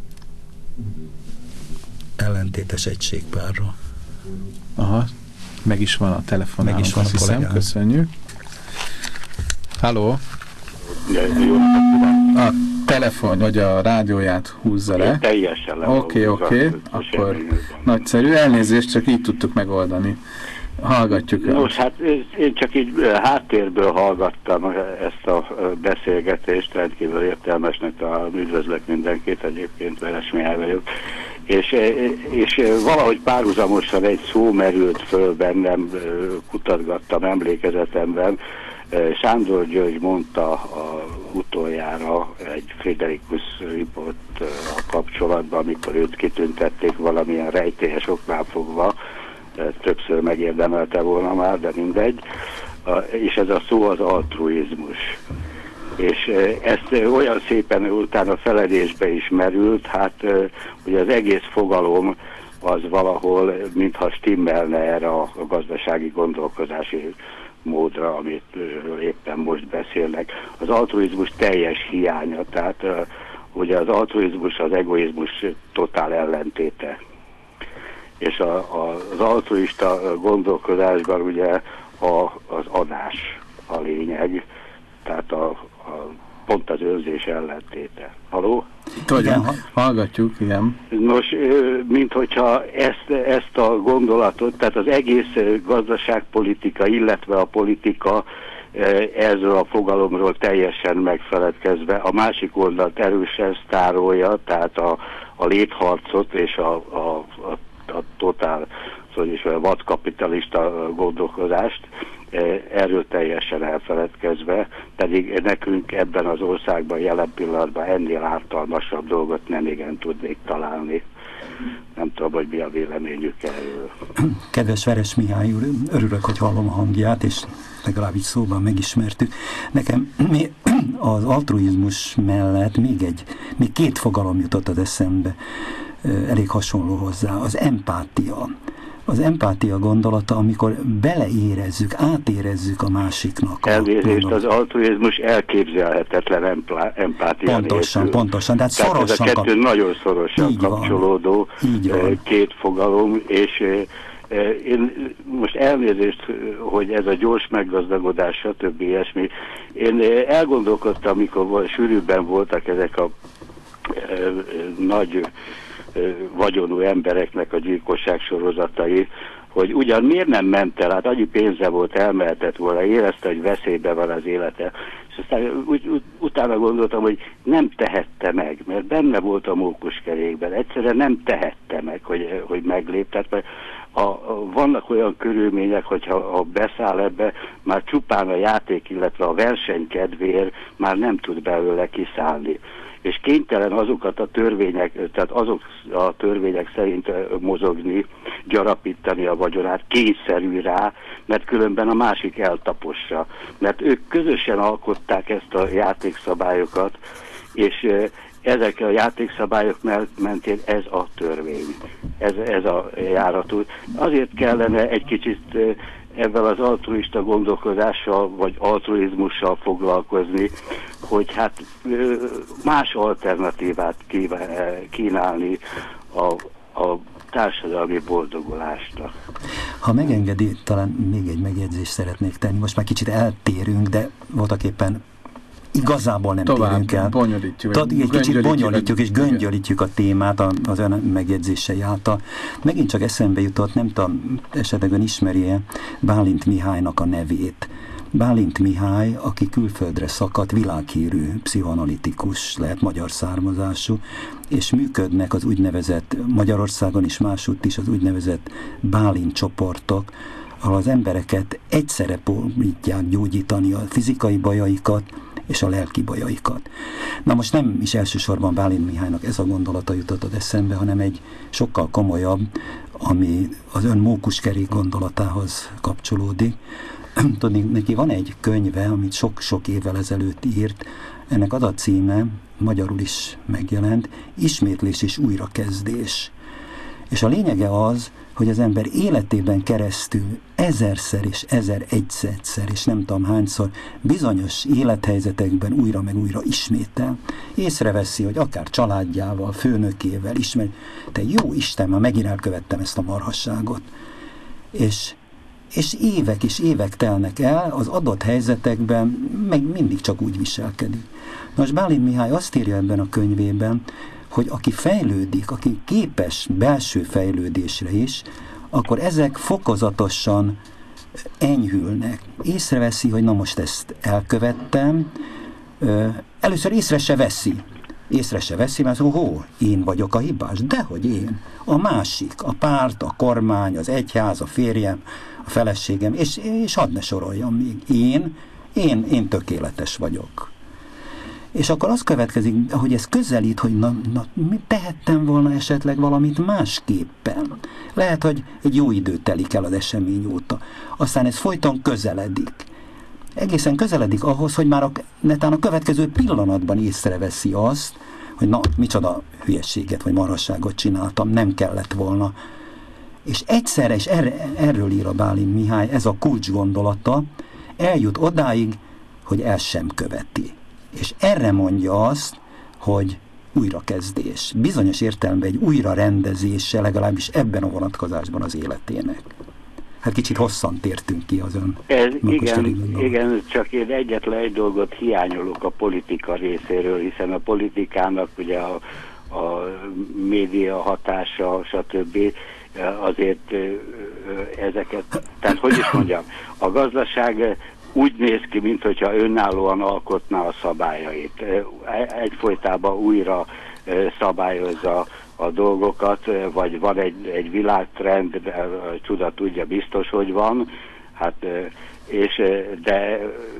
ellentétes egységpárra.
Aha, meg is van a telefonálunk, meg is van, azt hiszem, köszönjük. Halló? A telefon, vagy a rádióját húzza le.
Teljesen le.
Oké, akkor nagyszerű, elnézést, csak így tudtuk megoldani. Hallgatjuk el.
Nos, hát én csak így háttérből hallgattam ezt a beszélgetést, rendkívül értelmesnek találom, üdvözlök mindenkit, egyébként Veres Mihály vagyok. És valahogy párhuzamosan egy szó merült föl bennem, kutatgattam emlékezetemben. Sándor György mondta utoljára egy Friderikus Report kapcsolatban, amikor őt kitüntették valamilyen rejtélyes oknál fogva, többször megérdemelte volna már, de mindegy. És ez a szó az altruizmus. És ezt olyan szépen utána feledésbe is merült, hát ugye az egész fogalom az valahol mintha stimmelne erre a gazdasági gondolkodási módra, amit éppen most beszélnek. Az altruizmus teljes hiánya, tehát ugye az altruizmus az egoizmus totál ellentéte. És az altruista gondolkodásban ugye az adás a lényeg, tehát pont az őrzés ellentéte. Halló?
Igen, hallgatjuk, igen.
Nos, mint hogyha ezt a gondolatot, tehát az egész gazdaságpolitika, illetve a politika ezzel a fogalomról teljesen megfeledkezve, a másik oldalt erősen sztárolja, tehát a létharcot és a totál, szóval is vadkapitalista gondolkodást, erről teljesen elfeledkezve, pedig nekünk ebben az országban jelen pillanatban ennél ártalmasabb dolgot nem igen tudnék találni. Nem tudom, hogy mi a véleményük erről.
Kedves Veres Mihály úr, örülök, hogy hallom a hangját, és legalábbis szóban megismertük. Nekem az altruizmus mellett még két fogalom jutott az eszembe, elég hasonló hozzá. Az empátia. Az empátia gondolata, amikor beleérezzük, átérezzük a másiknak.
Elnézést, az altruizmus elképzelhetetlen empátia
nélkül. Pontosan. Tehát
ez a kettő nagyon szorosan kapcsolódó két fogalom, és én most elnézést, hogy ez a gyors meggazdagodás, stb. Ilyesmi. Én elgondolkodtam, amikor sűrűbben voltak ezek a nagy vagyonú embereknek a gyilkosság sorozatai, hogy ugyan miért nem ment el, hát annyi pénze volt, elmehetett volna, érezte, hogy veszélyben van az élete. És aztán utána gondoltam, hogy nem tehette meg, mert benne volt a mókuskerékben. Egyszerűen nem tehette meg, hogy megléptet, mert vannak olyan körülmények, hogyha beszáll ebbe, már csupán a játék, illetve a verseny kedvéért már nem tud belőle kiszállni. És kénytelen azokat a törvények, tehát azok a törvények szerint mozogni, gyarapítani a vagyonát, kényszerű rá, mert különben a másik eltapossa. Mert ők közösen alkották ezt a játékszabályokat, és ezek a játékszabályok mentén ez a törvény, ez a járatú. Azért kellene egy kicsit ebben az altruista gondolkodással, vagy altruizmussal foglalkozni, hogy hát más alternatívát kínálni a társadalmi boldogulásnak.
Ha megengedi, talán még egy megjegyzést szeretnék tenni. Most már kicsit eltérünk, de voltaképpen igazából nem térünk el. Egy kicsit bonyolítjuk és göngyölítjük a témát az ön megjegyzései által. Megint csak eszembe jutott, nem tudom, esetleg ön ismeri-e Bálint Mihálynak a nevét. Bálint Mihály, aki külföldre szakadt, világhírű pszichoanalitikus, lehet magyar származású, és működnek az úgynevezett, Magyarországon is másutt is az úgynevezett Bálint csoportok, ahol az embereket egyszerre próbálják gyógyítani a fizikai bajaikat és a lelki bajaikat. Na most nem is elsősorban Bálint Mihálynak ez a gondolata jutott eszembe, hanem egy sokkal komolyabb, ami az ön mókuskerék gondolatához kapcsolódik. Tudni, neki van egy könyve, amit sok-sok évvel ezelőtt írt, ennek az a címe, magyarul is megjelent, Ismétlés és újrakezdés. És a lényege az, hogy az ember életében keresztül ezerszer és 1001-szer és nem tudom hányszor bizonyos élethelyzetekben újra meg újra ismétel. Észreveszi, hogy akár családjával, főnökével ismer, te jó Isten, már megint elkövettem ezt a marhasságot. És évek és évek telnek el, az adott helyzetekben meg mindig csak úgy viselkedik. Most Bálint Mihály azt írja ebben a könyvében, hogy aki fejlődik, aki képes belső fejlődésre is, akkor ezek fokozatosan enyhülnek. Észreveszi, hogy na most ezt elkövettem, először észre se veszi, mert én vagyok a hibás, dehogy én. A másik, a párt, a kormány, az egyház, a férjem, a feleségem, és hadd ne soroljam még. Én tökéletes vagyok. És akkor az következik, hogy ez közelít, hogy tehettem volna esetleg valamit másképpen. Lehet, hogy egy jó idő telik el az esemény óta. Aztán ez folyton közeledik. Egészen közeledik ahhoz, hogy már netán a következő pillanatban észreveszi azt, hogy micsoda hülyességet vagy marhasságot csináltam, nem kellett volna. És egyszerre, és erről ír a Bálint Mihály, ez a kulcs gondolata, eljut odáig, hogy el sem követi. És erre mondja azt, hogy újrakezdés. Bizonyos értelemben egy újrarendezése, legalábbis ebben a vonatkozásban az életének. Hát kicsit hosszan tértünk ki az ön.
Igen, csak én egyetlen egy dolgot hiányolok a politika részéről, hiszen a politikának ugye a média hatása, stb. Azért ezeket, tehát hogy is mondjam, a gazdaság úgy néz ki, mintha önállóan alkotná a szabályait. Egyfolytában újra szabályozza a dolgokat, vagy van egy világtrend, csuda tudja biztos, hogy van. Hát, de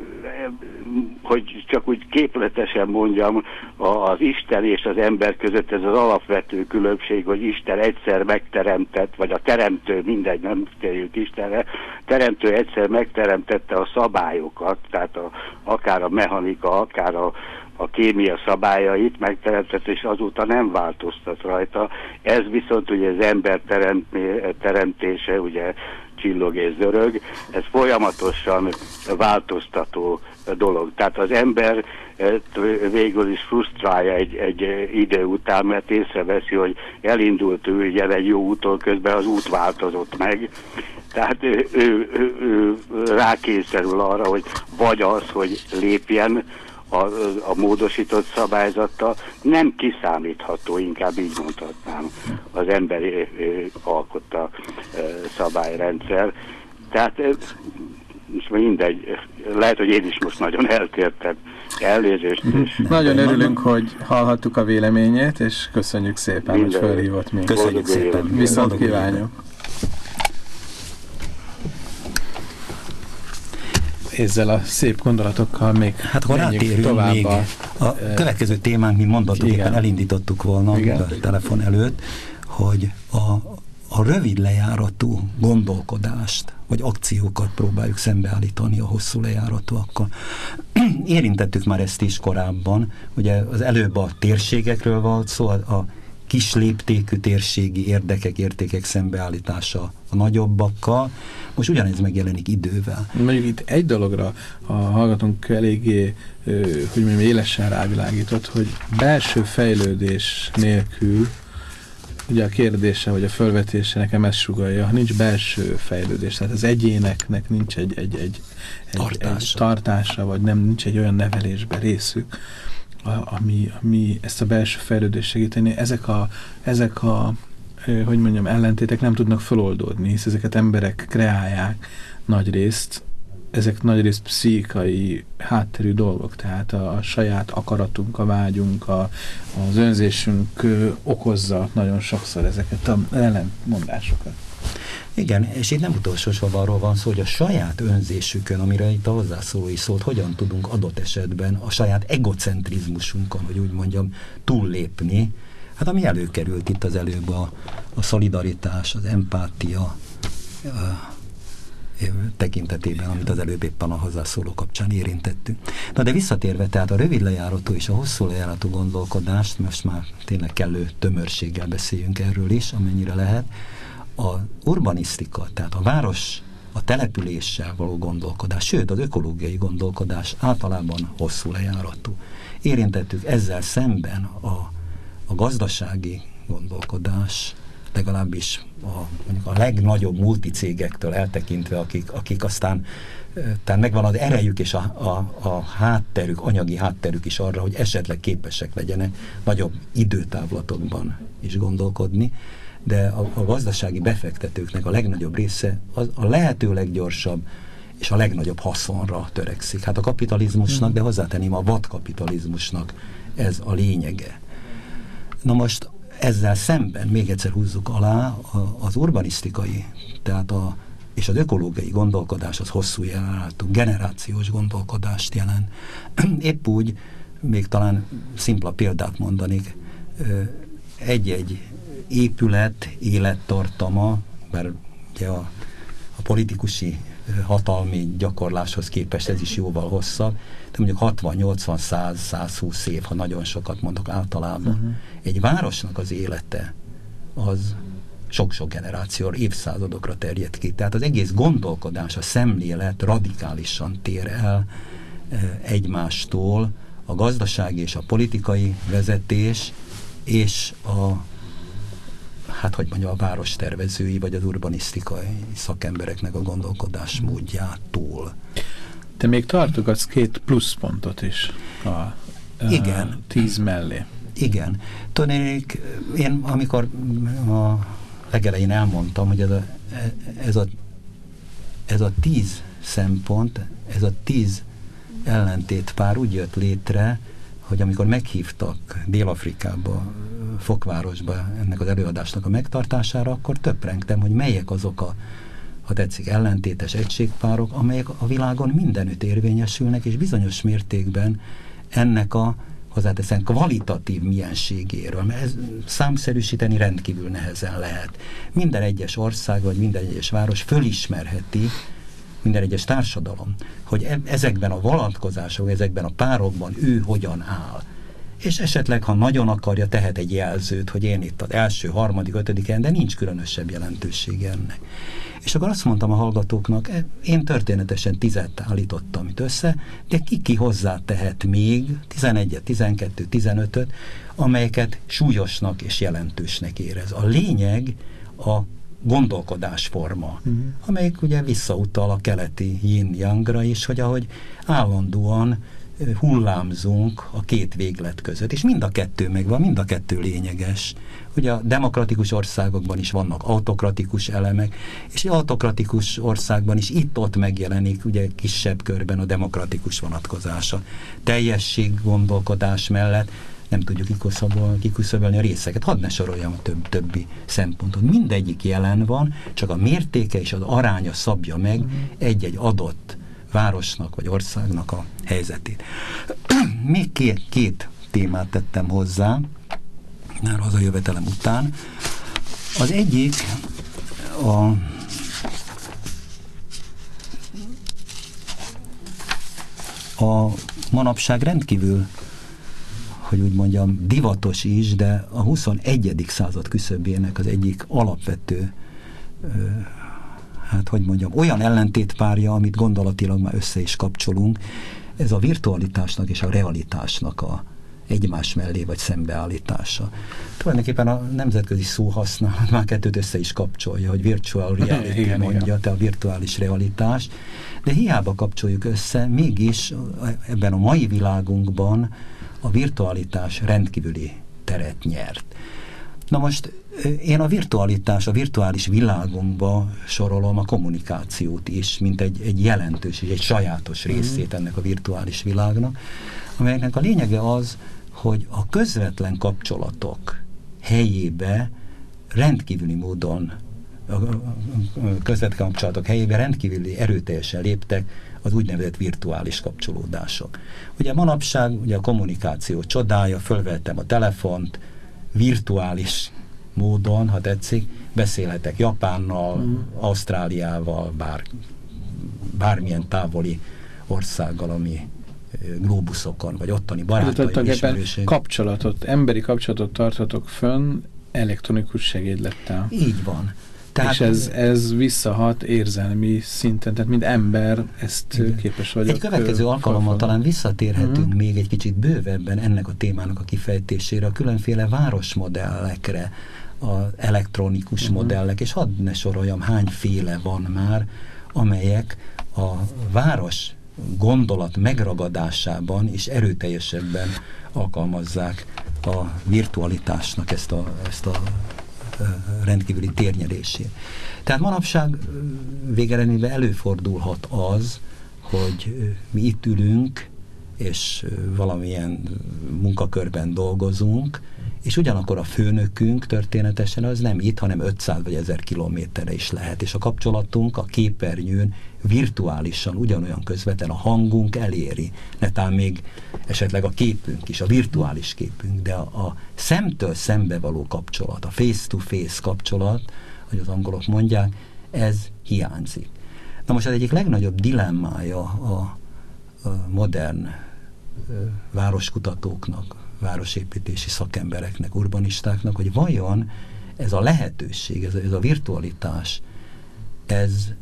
hogy csak úgy képletesen mondjam, az Isten és az ember között ez az alapvető különbség, hogy Isten egyszer megteremtett, vagy a teremtő, mindegy, nem térjük Istenre, teremtő egyszer megteremtette a szabályokat, tehát akár a mechanika, akár a kémia szabályait megteremtett, és azóta nem változtat rajta. Ez viszont ugye az ember teremtése, ugye csillog és zörög, ez folyamatosan változtató dolog. Tehát az ember végül is frusztrálja egy idő után, mert észreveszi, hogy elindult ő ugye egy jó úton, közben az út változott meg. Tehát ő rákényszerül arra, hogy vagy az, hogy lépjen a módosított szabályzata, nem kiszámítható, inkább így mondhatnám, az emberi alkotta szabályrendszer. Tehát most mindegy, lehet, hogy én is most nagyon eltértem. Elnézést.
Nagyon örülünk, hogy hallhattuk a véleményét, és köszönjük szépen, hogy felhívott minket.
Köszönjük szépen.
Viszont kívánjuk. Ezzel a szép gondolatokkal még
menjünk tovább. Még a következő témánk, mint mondottuk, éppen elindítottuk volna a telefon előtt, hogy a rövid lejáratú gondolkodást, vagy akciókat próbáljuk szembeállítani a hosszú lejáratúakkal. Érintettük már ezt is korábban, ugye az előbb a térségekről volt szó, a kis léptékű térségi érdekek, értékek szembeállítása a nagyobbakkal. Most ugyanez megjelenik idővel.
Mondjuk itt egy dologra a hallgatónk eléggé, hogy mondjam, élesen rávilágított, hogy belső fejlődés nélkül, ugye a kérdése, vagy a felvetése nekem ezt sugallja, ha nincs belső fejlődés, tehát az egyéneknek nincs egy tartása, vagy nincs egy olyan nevelésben részük, ami ezt a belső fejlődést segíteni, ezek a hogy mondjam, ellentétek nem tudnak feloldódni, hisz ezeket emberek kreálják nagyrészt, ezek nagyrészt pszichikai hátterű dolgok, tehát a saját akaratunk, a vágyunk, az önzésünk okozza nagyon sokszor ezeket az ellentmondásokat.
Igen, és itt nem utolsó sorban arról van szó, hogy a saját önzésükön, amire itt a hozzászóló is szólt, hogyan tudunk adott esetben a saját egocentrizmusunkon, hogy úgy mondjam, túllépni. Hát ami előkerült itt az előbb, a szolidaritás, az empátia tekintetében, amit az előbb éppen a hozzászóló kapcsán érintettünk. Na de visszatérve, tehát a rövid lejáratú és a hosszú lejáratú gondolkodást, most már tényleg kellő tömörséggel beszéljünk erről is, amennyire lehet, a urbanisztika, tehát a város, a településsel való gondolkodás, sőt az ökológiai gondolkodás általában hosszú lejáratú. Érintettük ezzel szemben a gazdasági gondolkodás, legalábbis mondjuk a legnagyobb multicégektől eltekintve, akik aztán megvan az erejük és a hátterük, anyagi hátterük is arra, hogy esetleg képesek legyenek nagyobb időtávlatokban is gondolkodni, de a gazdasági befektetőknek a legnagyobb része a lehető leggyorsabb és a legnagyobb haszonra törekszik. Hát a kapitalizmusnak, de hozzátenném a vadkapitalizmusnak ez a lényege. Na most ezzel szemben, még egyszer húzzuk alá, az urbanisztikai, tehát és az ökológiai gondolkodás az hosszú jelenetű, generációs gondolkodást jelent. Épp úgy, még talán szimpla példát mondanék, egy-egy épület élettartama, mert ugye a politikusi hatalmi gyakorláshoz képest ez is jóval hosszabb, de mondjuk 60, 80, 100, 120 év, ha nagyon sokat mondok általában. Egy városnak az élete az sok-sok generációra, évszázadokra terjed ki. Tehát az egész gondolkodás, a szemlélet radikálisan tér el egymástól a gazdasági és a politikai vezetés és a várostervezői vagy az urbanisztikai szakembereknek a gondolkodás módjától.
Te még tartogatsz 2 pluszpontot is a 10 mellé.
Igen. Tudnék, én amikor a legelején elmondtam, hogy ez a 10 szempont, ez a 10 ellentétpár úgy jött létre, hogy amikor meghívtak Dél-Afrikába, Fokvárosba ennek az előadásnak a megtartására, akkor töprengtem, hogy melyek azok a
ha tetszik, ellentétes egységpárok, amelyek a világon mindenütt érvényesülnek, és bizonyos mértékben ennek a hozzáteszem kvalitatív mienségéről, mert ez számszerűsíteni rendkívül nehezen lehet. Minden egyes ország, vagy minden egyes város fölismerheti, minden egyes társadalom, hogy ezekben a vonatkozások, ezekben a párokban ő hogyan áll. És esetleg, ha nagyon akarja, tehet egy jelzőt, hogy én itt az első, harmadik, ötödiken, de nincs különösebb jelentősége ennek. És akkor azt mondtam a hallgatóknak, én történetesen 10 állítottam itt össze, de ki hozzá tehet még 11-et, 12, 15-öt, amelyeket súlyosnak és jelentősnek érez. A lényeg a gondolkodásforma, amelyik ugye visszautal a keleti yin-yangra is, hogy ahogy állandóan hullámzunk a két véglet között, és mind a kettő megvan, mind a kettő lényeges. Ugye a demokratikus országokban is vannak autokratikus elemek, és az autokratikus országban is itt-ott megjelenik ugye kisebb körben a demokratikus vonatkozása. Teljesség gondolkodás mellett nem tudjuk kiküszöbölni a részeket. Hadd ne soroljam a többi szempontot. Mindegyik jelen van, csak a mértéke és az aránya szabja meg egy-egy adott városnak vagy országnak a helyzetét. Még két témát tettem hozzá, már hazajövetelem után. Az egyik a manapság rendkívül, hogy úgy mondjam, divatos is, de a 21. század küszöbének az egyik alapvető olyan ellentétpárja, amit gondolatilag már össze is kapcsolunk, ez a virtualitásnak és a realitásnak a egymás mellé vagy szembeállítása. Tulajdonképpen a nemzetközi szóhasználat már kettőt össze is kapcsolja, hogy virtual reality mondja, te a virtuális realitás, de hiába kapcsoljuk össze, mégis ebben a mai világunkban a virtualitás rendkívüli teret nyert. Na most én a virtuális világunkba sorolom a kommunikációt is, mint egy jelentős és egy sajátos részét ennek a virtuális világnak, amelynek a lényege az, hogy a közvetlen kapcsolatok helyébe rendkívüli módon, közvetlen kapcsolatok helyébe rendkívüli erőteljesen léptek az úgynevezett virtuális kapcsolódások. Ugye manapság ugye a kommunikáció csodája, fölvettem a telefont, virtuális módon, ha tetszik, beszélhetek Japánnal, Ausztráliával, bármilyen távoli országgal, ami glóbuszokon, vagy ottani barátaim, ismerőség.
Emberi kapcsolatot tarthatok fönn elektronikus segédlettel.
Így van.
Tehát, és ez visszahat érzelmi szinten, tehát mint ember ezt igen. Képes vagyok.
Egy következő alkalommal talán visszatérhetünk még egy kicsit bővebben ennek a témának a kifejtésére, a különféle városmodellekre, az elektronikus modellek, és hadd ne soroljam, hányféle van már, amelyek a város gondolat megragadásában és erőteljesebben alkalmazzák a virtualitásnak ezt a rendkívüli térnyerését. Tehát manapság végeredményben előfordulhat az, hogy mi itt ülünk, és valamilyen munkakörben dolgozunk, és ugyanakkor a főnökünk történetesen az nem itt, hanem 500 vagy 1000 kilométerre is lehet, és a kapcsolatunk a képernyőn virtuálisan ugyanolyan közvetlen a hangunk eléri, netán még esetleg a képünk is, a virtuális képünk, de a szemtől szembe való kapcsolat, a face-to-face kapcsolat, hogy az angolok mondják, ez hiányzik. Na most az egyik legnagyobb dilemmája a modern városkutatóknak, városépítési szakembereknek, urbanistáknak, hogy vajon ez a lehetőség, ez a virtualitás, ez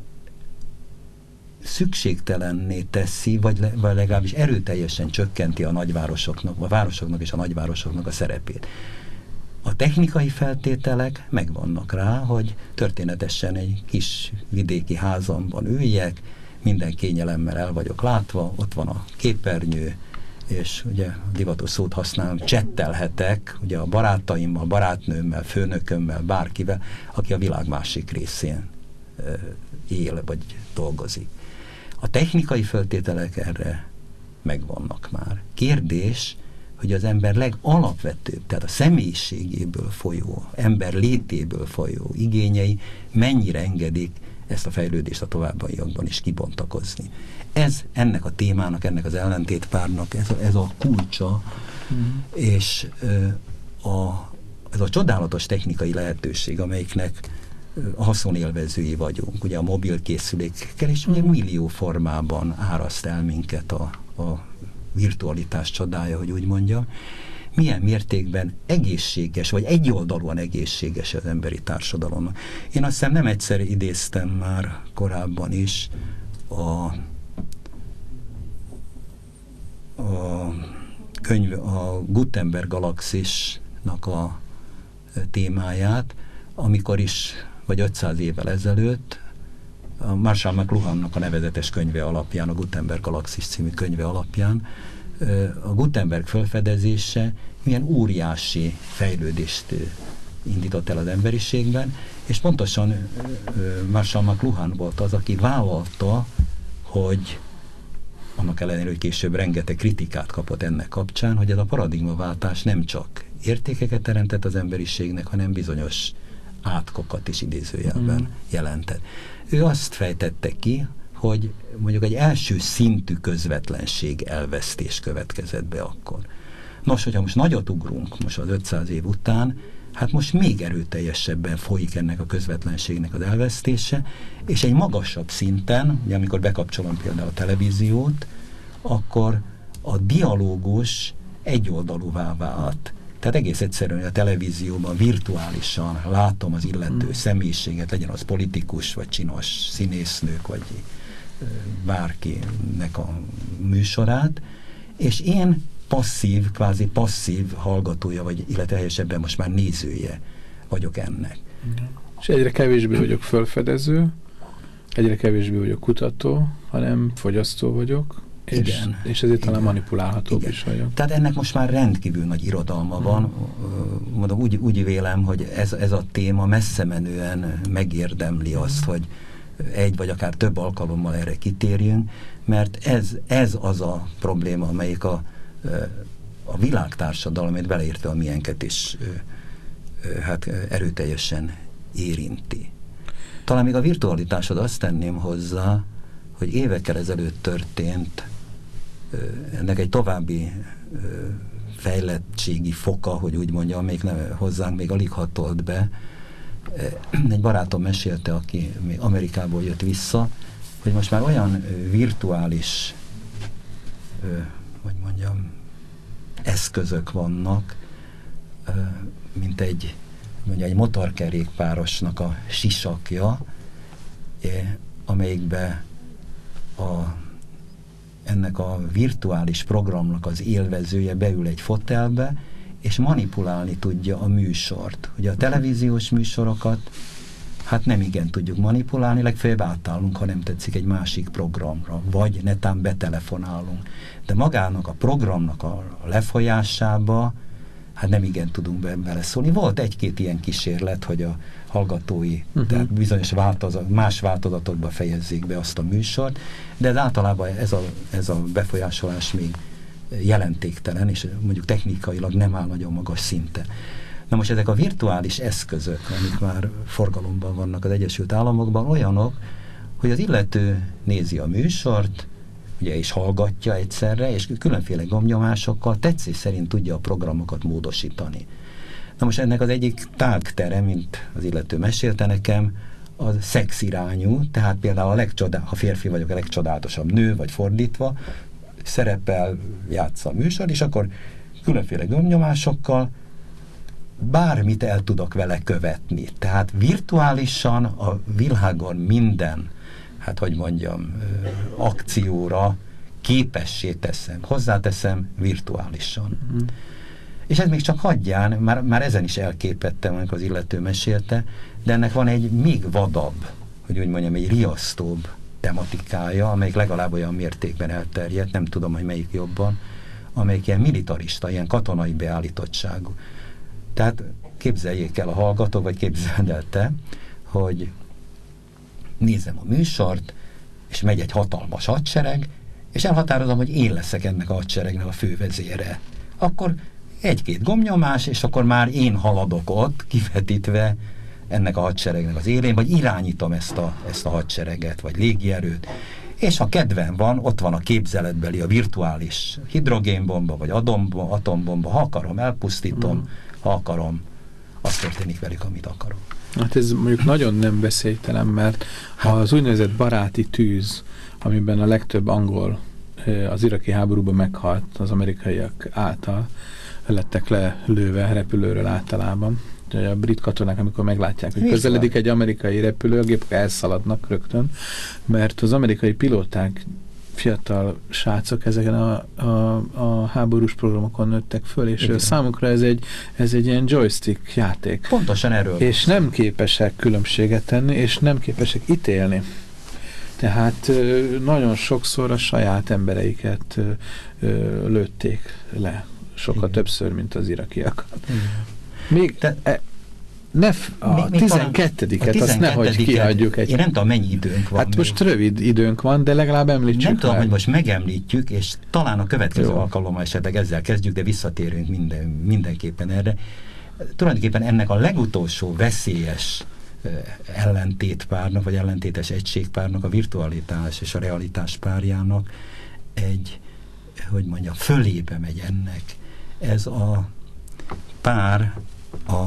szükségtelenné teszi, vagy legalábbis erőteljesen csökkenti a nagyvárosoknak, a városoknak és a nagyvárosoknak a szerepét. A technikai feltételek megvannak rá, hogy történetesen egy kis vidéki házamban üljek, minden kényelemmel el vagyok látva, ott van a képernyő, és ugye divatos szót használom, csettelhetek ugye a barátaimmal, barátnőmmel, főnökömmel, bárkivel, aki a világ másik részén él vagy dolgozik. A technikai feltételek erre megvannak már. Kérdés, hogy az ember legalapvetőbb, tehát a személyiségéből folyó, ember létéből folyó igényei mennyire engedik ezt a fejlődést a továbbiakban is kibontakozni. Ez ennek a témának, ennek az ellentétpárnak, ez a kulcsa, és ez a csodálatos technikai lehetőség, amelyiknek a haszonélvezői vagyunk, ugye a mobilkészülékkel, és ugye millió formában áraszt el minket a virtualitás csodája, hogy úgy mondjam, milyen mértékben egészséges, vagy egyoldalúan egészséges az emberi társadalomnak. Én azt hiszem nem egyszer idéztem már korábban is a Gutenberg galaxisnak a témáját, amikor is, vagy 500 évvel ezelőtt, a Marshall McLuhannak a nevezetes könyve alapján, a Gutenberg galaxis című könyve alapján, a Gutenberg felfedezése milyen óriási fejlődést indított el az emberiségben, és pontosan Marshall McLuhan volt az, aki vállalta, hogy annak ellenére, hogy később rengeteg kritikát kapott ennek kapcsán, hogy ez a paradigmaváltás nem csak értékeket teremtett az emberiségnek, hanem bizonyos átkokat is idézőjelben jelentett. Ő azt fejtette ki, hogy mondjuk egy első szintű közvetlenség elvesztés következett be akkor. Nos, hogyha most nagyot ugrunk, most az 500 év után, hát most még erőteljesebben folyik ennek a közvetlenségnek az elvesztése, és egy magasabb szinten, ugye amikor bekapcsolom például a televíziót, akkor a dialógus egyoldalúvá vált. Tehát egész egyszerűen a televízióban virtuálisan látom az illető személyiséget, legyen az politikus, vagy csinos színésznők, vagy bárkinek a műsorát, és én kvázi passzív hallgatója, vagy illetve helyesebben most már nézője vagyok ennek.
És egyre kevésbé vagyok felfedező, egyre kevésbé vagyok kutató, hanem fogyasztó vagyok, és ezért talán manipulálhatóbb is vagyok.
Tehát ennek most már rendkívül nagy irodalma van. Mondom, úgy vélem, hogy ez a téma messze menően megérdemli azt, hogy egy vagy akár több alkalommal erre kitérjünk, mert ez az a probléma, amelyik a világtársadalmat, beleértve a miénket is hát erőteljesen érinti. Talán még a virtualitásod azt tenném hozzá, hogy évekkel ezelőtt történt ennek egy további fejlettségi foka, hogy úgy mondjam, még hozzánk még alig hatolt be. Egy barátom mesélte, aki még Amerikából jött vissza, hogy most már olyan virtuális hogy mondjam, eszközök vannak, mint egy motorkerékpárosnak a sisakja, amelyikbe ennek a virtuális programnak az élvezője beül egy fotelbe, és manipulálni tudja a műsort. Ugye a televíziós műsorokat hát nem igen tudjuk manipulálni, legfeljebb átállunk, ha nem tetszik, egy másik programra, vagy netán betelefonálunk. De magának a programnak a lefolyásába hát nem igen tudunk beleszólni. Volt egy-két ilyen kísérlet, hogy a hallgatói tehát bizonyos más változatokba fejezzék be azt a műsort, de ez általában ez a befolyásolás még jelentéktelen, és mondjuk technikailag nem áll nagyon magas szinten. Na most ezek a virtuális eszközök, amik már forgalomban vannak az Egyesült Államokban, olyanok, hogy az illető nézi a műsort, ugye, és hallgatja egyszerre, és különféle gombnyomásokkal tetszés szerint tudja a programokat módosítani. Na most ennek az egyik tágtere, mint az illető mesélte nekem, az szexirányú, tehát például ha férfi vagyok, a legcsodálatosabb nő, vagy fordítva, szerepel, játsza a műsor, és akkor különféle gombnyomásokkal bármit el tudok vele követni. Tehát virtuálisan a világon minden, hát hogy mondjam, akcióra képessé teszem, hozzáteszem virtuálisan. És ez még csak hagyján, már ezen is elképettem, amikor az illető mesélte, de ennek van egy még vadabb, hogy úgy mondjam, egy riasztóbb tematikája, amelyik legalább olyan mértékben elterjedt, nem tudom, hogy melyik jobban, amelyik ilyen militarista, ilyen katonai beállítottságú. Tehát képzeljék el a hallgatók, vagy képzeld el te, hogy nézem a műsort, és megy egy hatalmas hadsereg, és elhatározom, hogy én leszek ennek a hadseregnek a fővezére. Akkor egy-két gombnyomás, és akkor már én haladok ott, kivetítve ennek a hadseregnek az élén, vagy irányítom ezt a hadsereget, vagy légierőt, és ha kedvem van, ott van a képzeletbeli, a virtuális hidrogénbomba, vagy atombomba, ha akarom, elpusztítom, ha akarom, az történik velük, amit akarok.
Hát ez mondjuk nagyon nem veszélytelen, mert ha az úgynevezett baráti tűz, amiben a legtöbb angol az iraki háborúban meghalt az amerikaiak által, lettek lelőve repülőről általában. A brit katonák, amikor meglátják, hogy közeledik egy amerikai repülő, a gépek elszaladnak rögtön, mert az amerikai pilóták, fiatal srácok ezeken a háborús programokon nőttek föl, és igen, számukra ez egy ilyen joystick játék.
Pontosan erről.
És nem képesek különbséget tenni, és nem képesek ítélni. Tehát nagyon sokszor a saját embereiket lőtték le. Sokkal igen, többször, mint az irakiakat. Még a 12-et, azt nehogy kihagyjuk.
Én nem tudom, mennyi időnk van.
Hát most rövid időnk van, de legalább említsük.
Nem tudom, hogy most megemlítjük, és talán a következő alkalommal esetleg ezzel kezdjük, de visszatérünk mindenképpen erre. Tulajdonképpen ennek a legutolsó veszélyes ellentétpárnak, vagy ellentétes egységpárnak, a virtualitás és a realitás párjának egy, hogy mondjam, fölébe megy ennek. Ez a pár a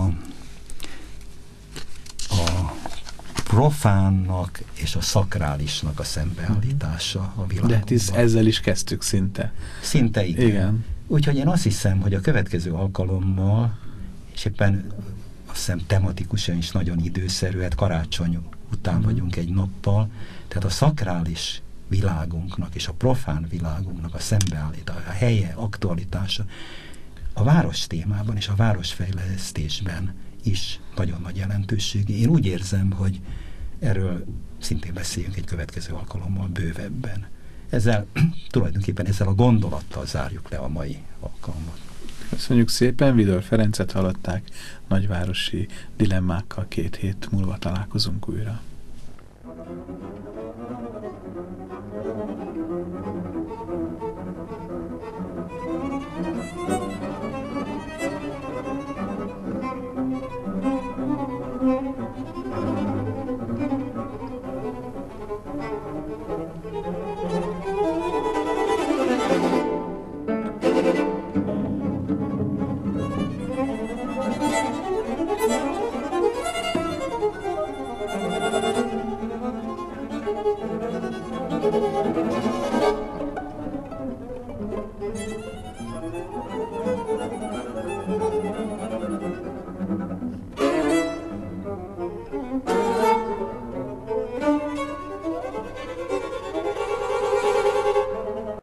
profánnak és a szakrálisnak a szembeállítása a világban.
De ezzel is kezdtük szinte.
Szinte igen. Úgyhogy én azt hiszem, hogy a következő alkalommal, és éppen azt hiszem tematikusan is nagyon időszerű, hát karácsony után vagyunk egy nappal, tehát a szakrális világunknak és a profán világunknak a szembeállítása, a helye, aktualitása a város témában és a városfejlesztésben is nagyon nagy jelentőségű. Én úgy érzem, hogy erről szintén beszéljünk egy következő alkalommal bővebben. Tulajdonképpen ezzel a gondolattal zárjuk le a mai alkalmat.
Köszönjük szépen, Vidor Ferencet hallották, nagyvárosi dilemmákkal 2 hét múlva találkozunk újra.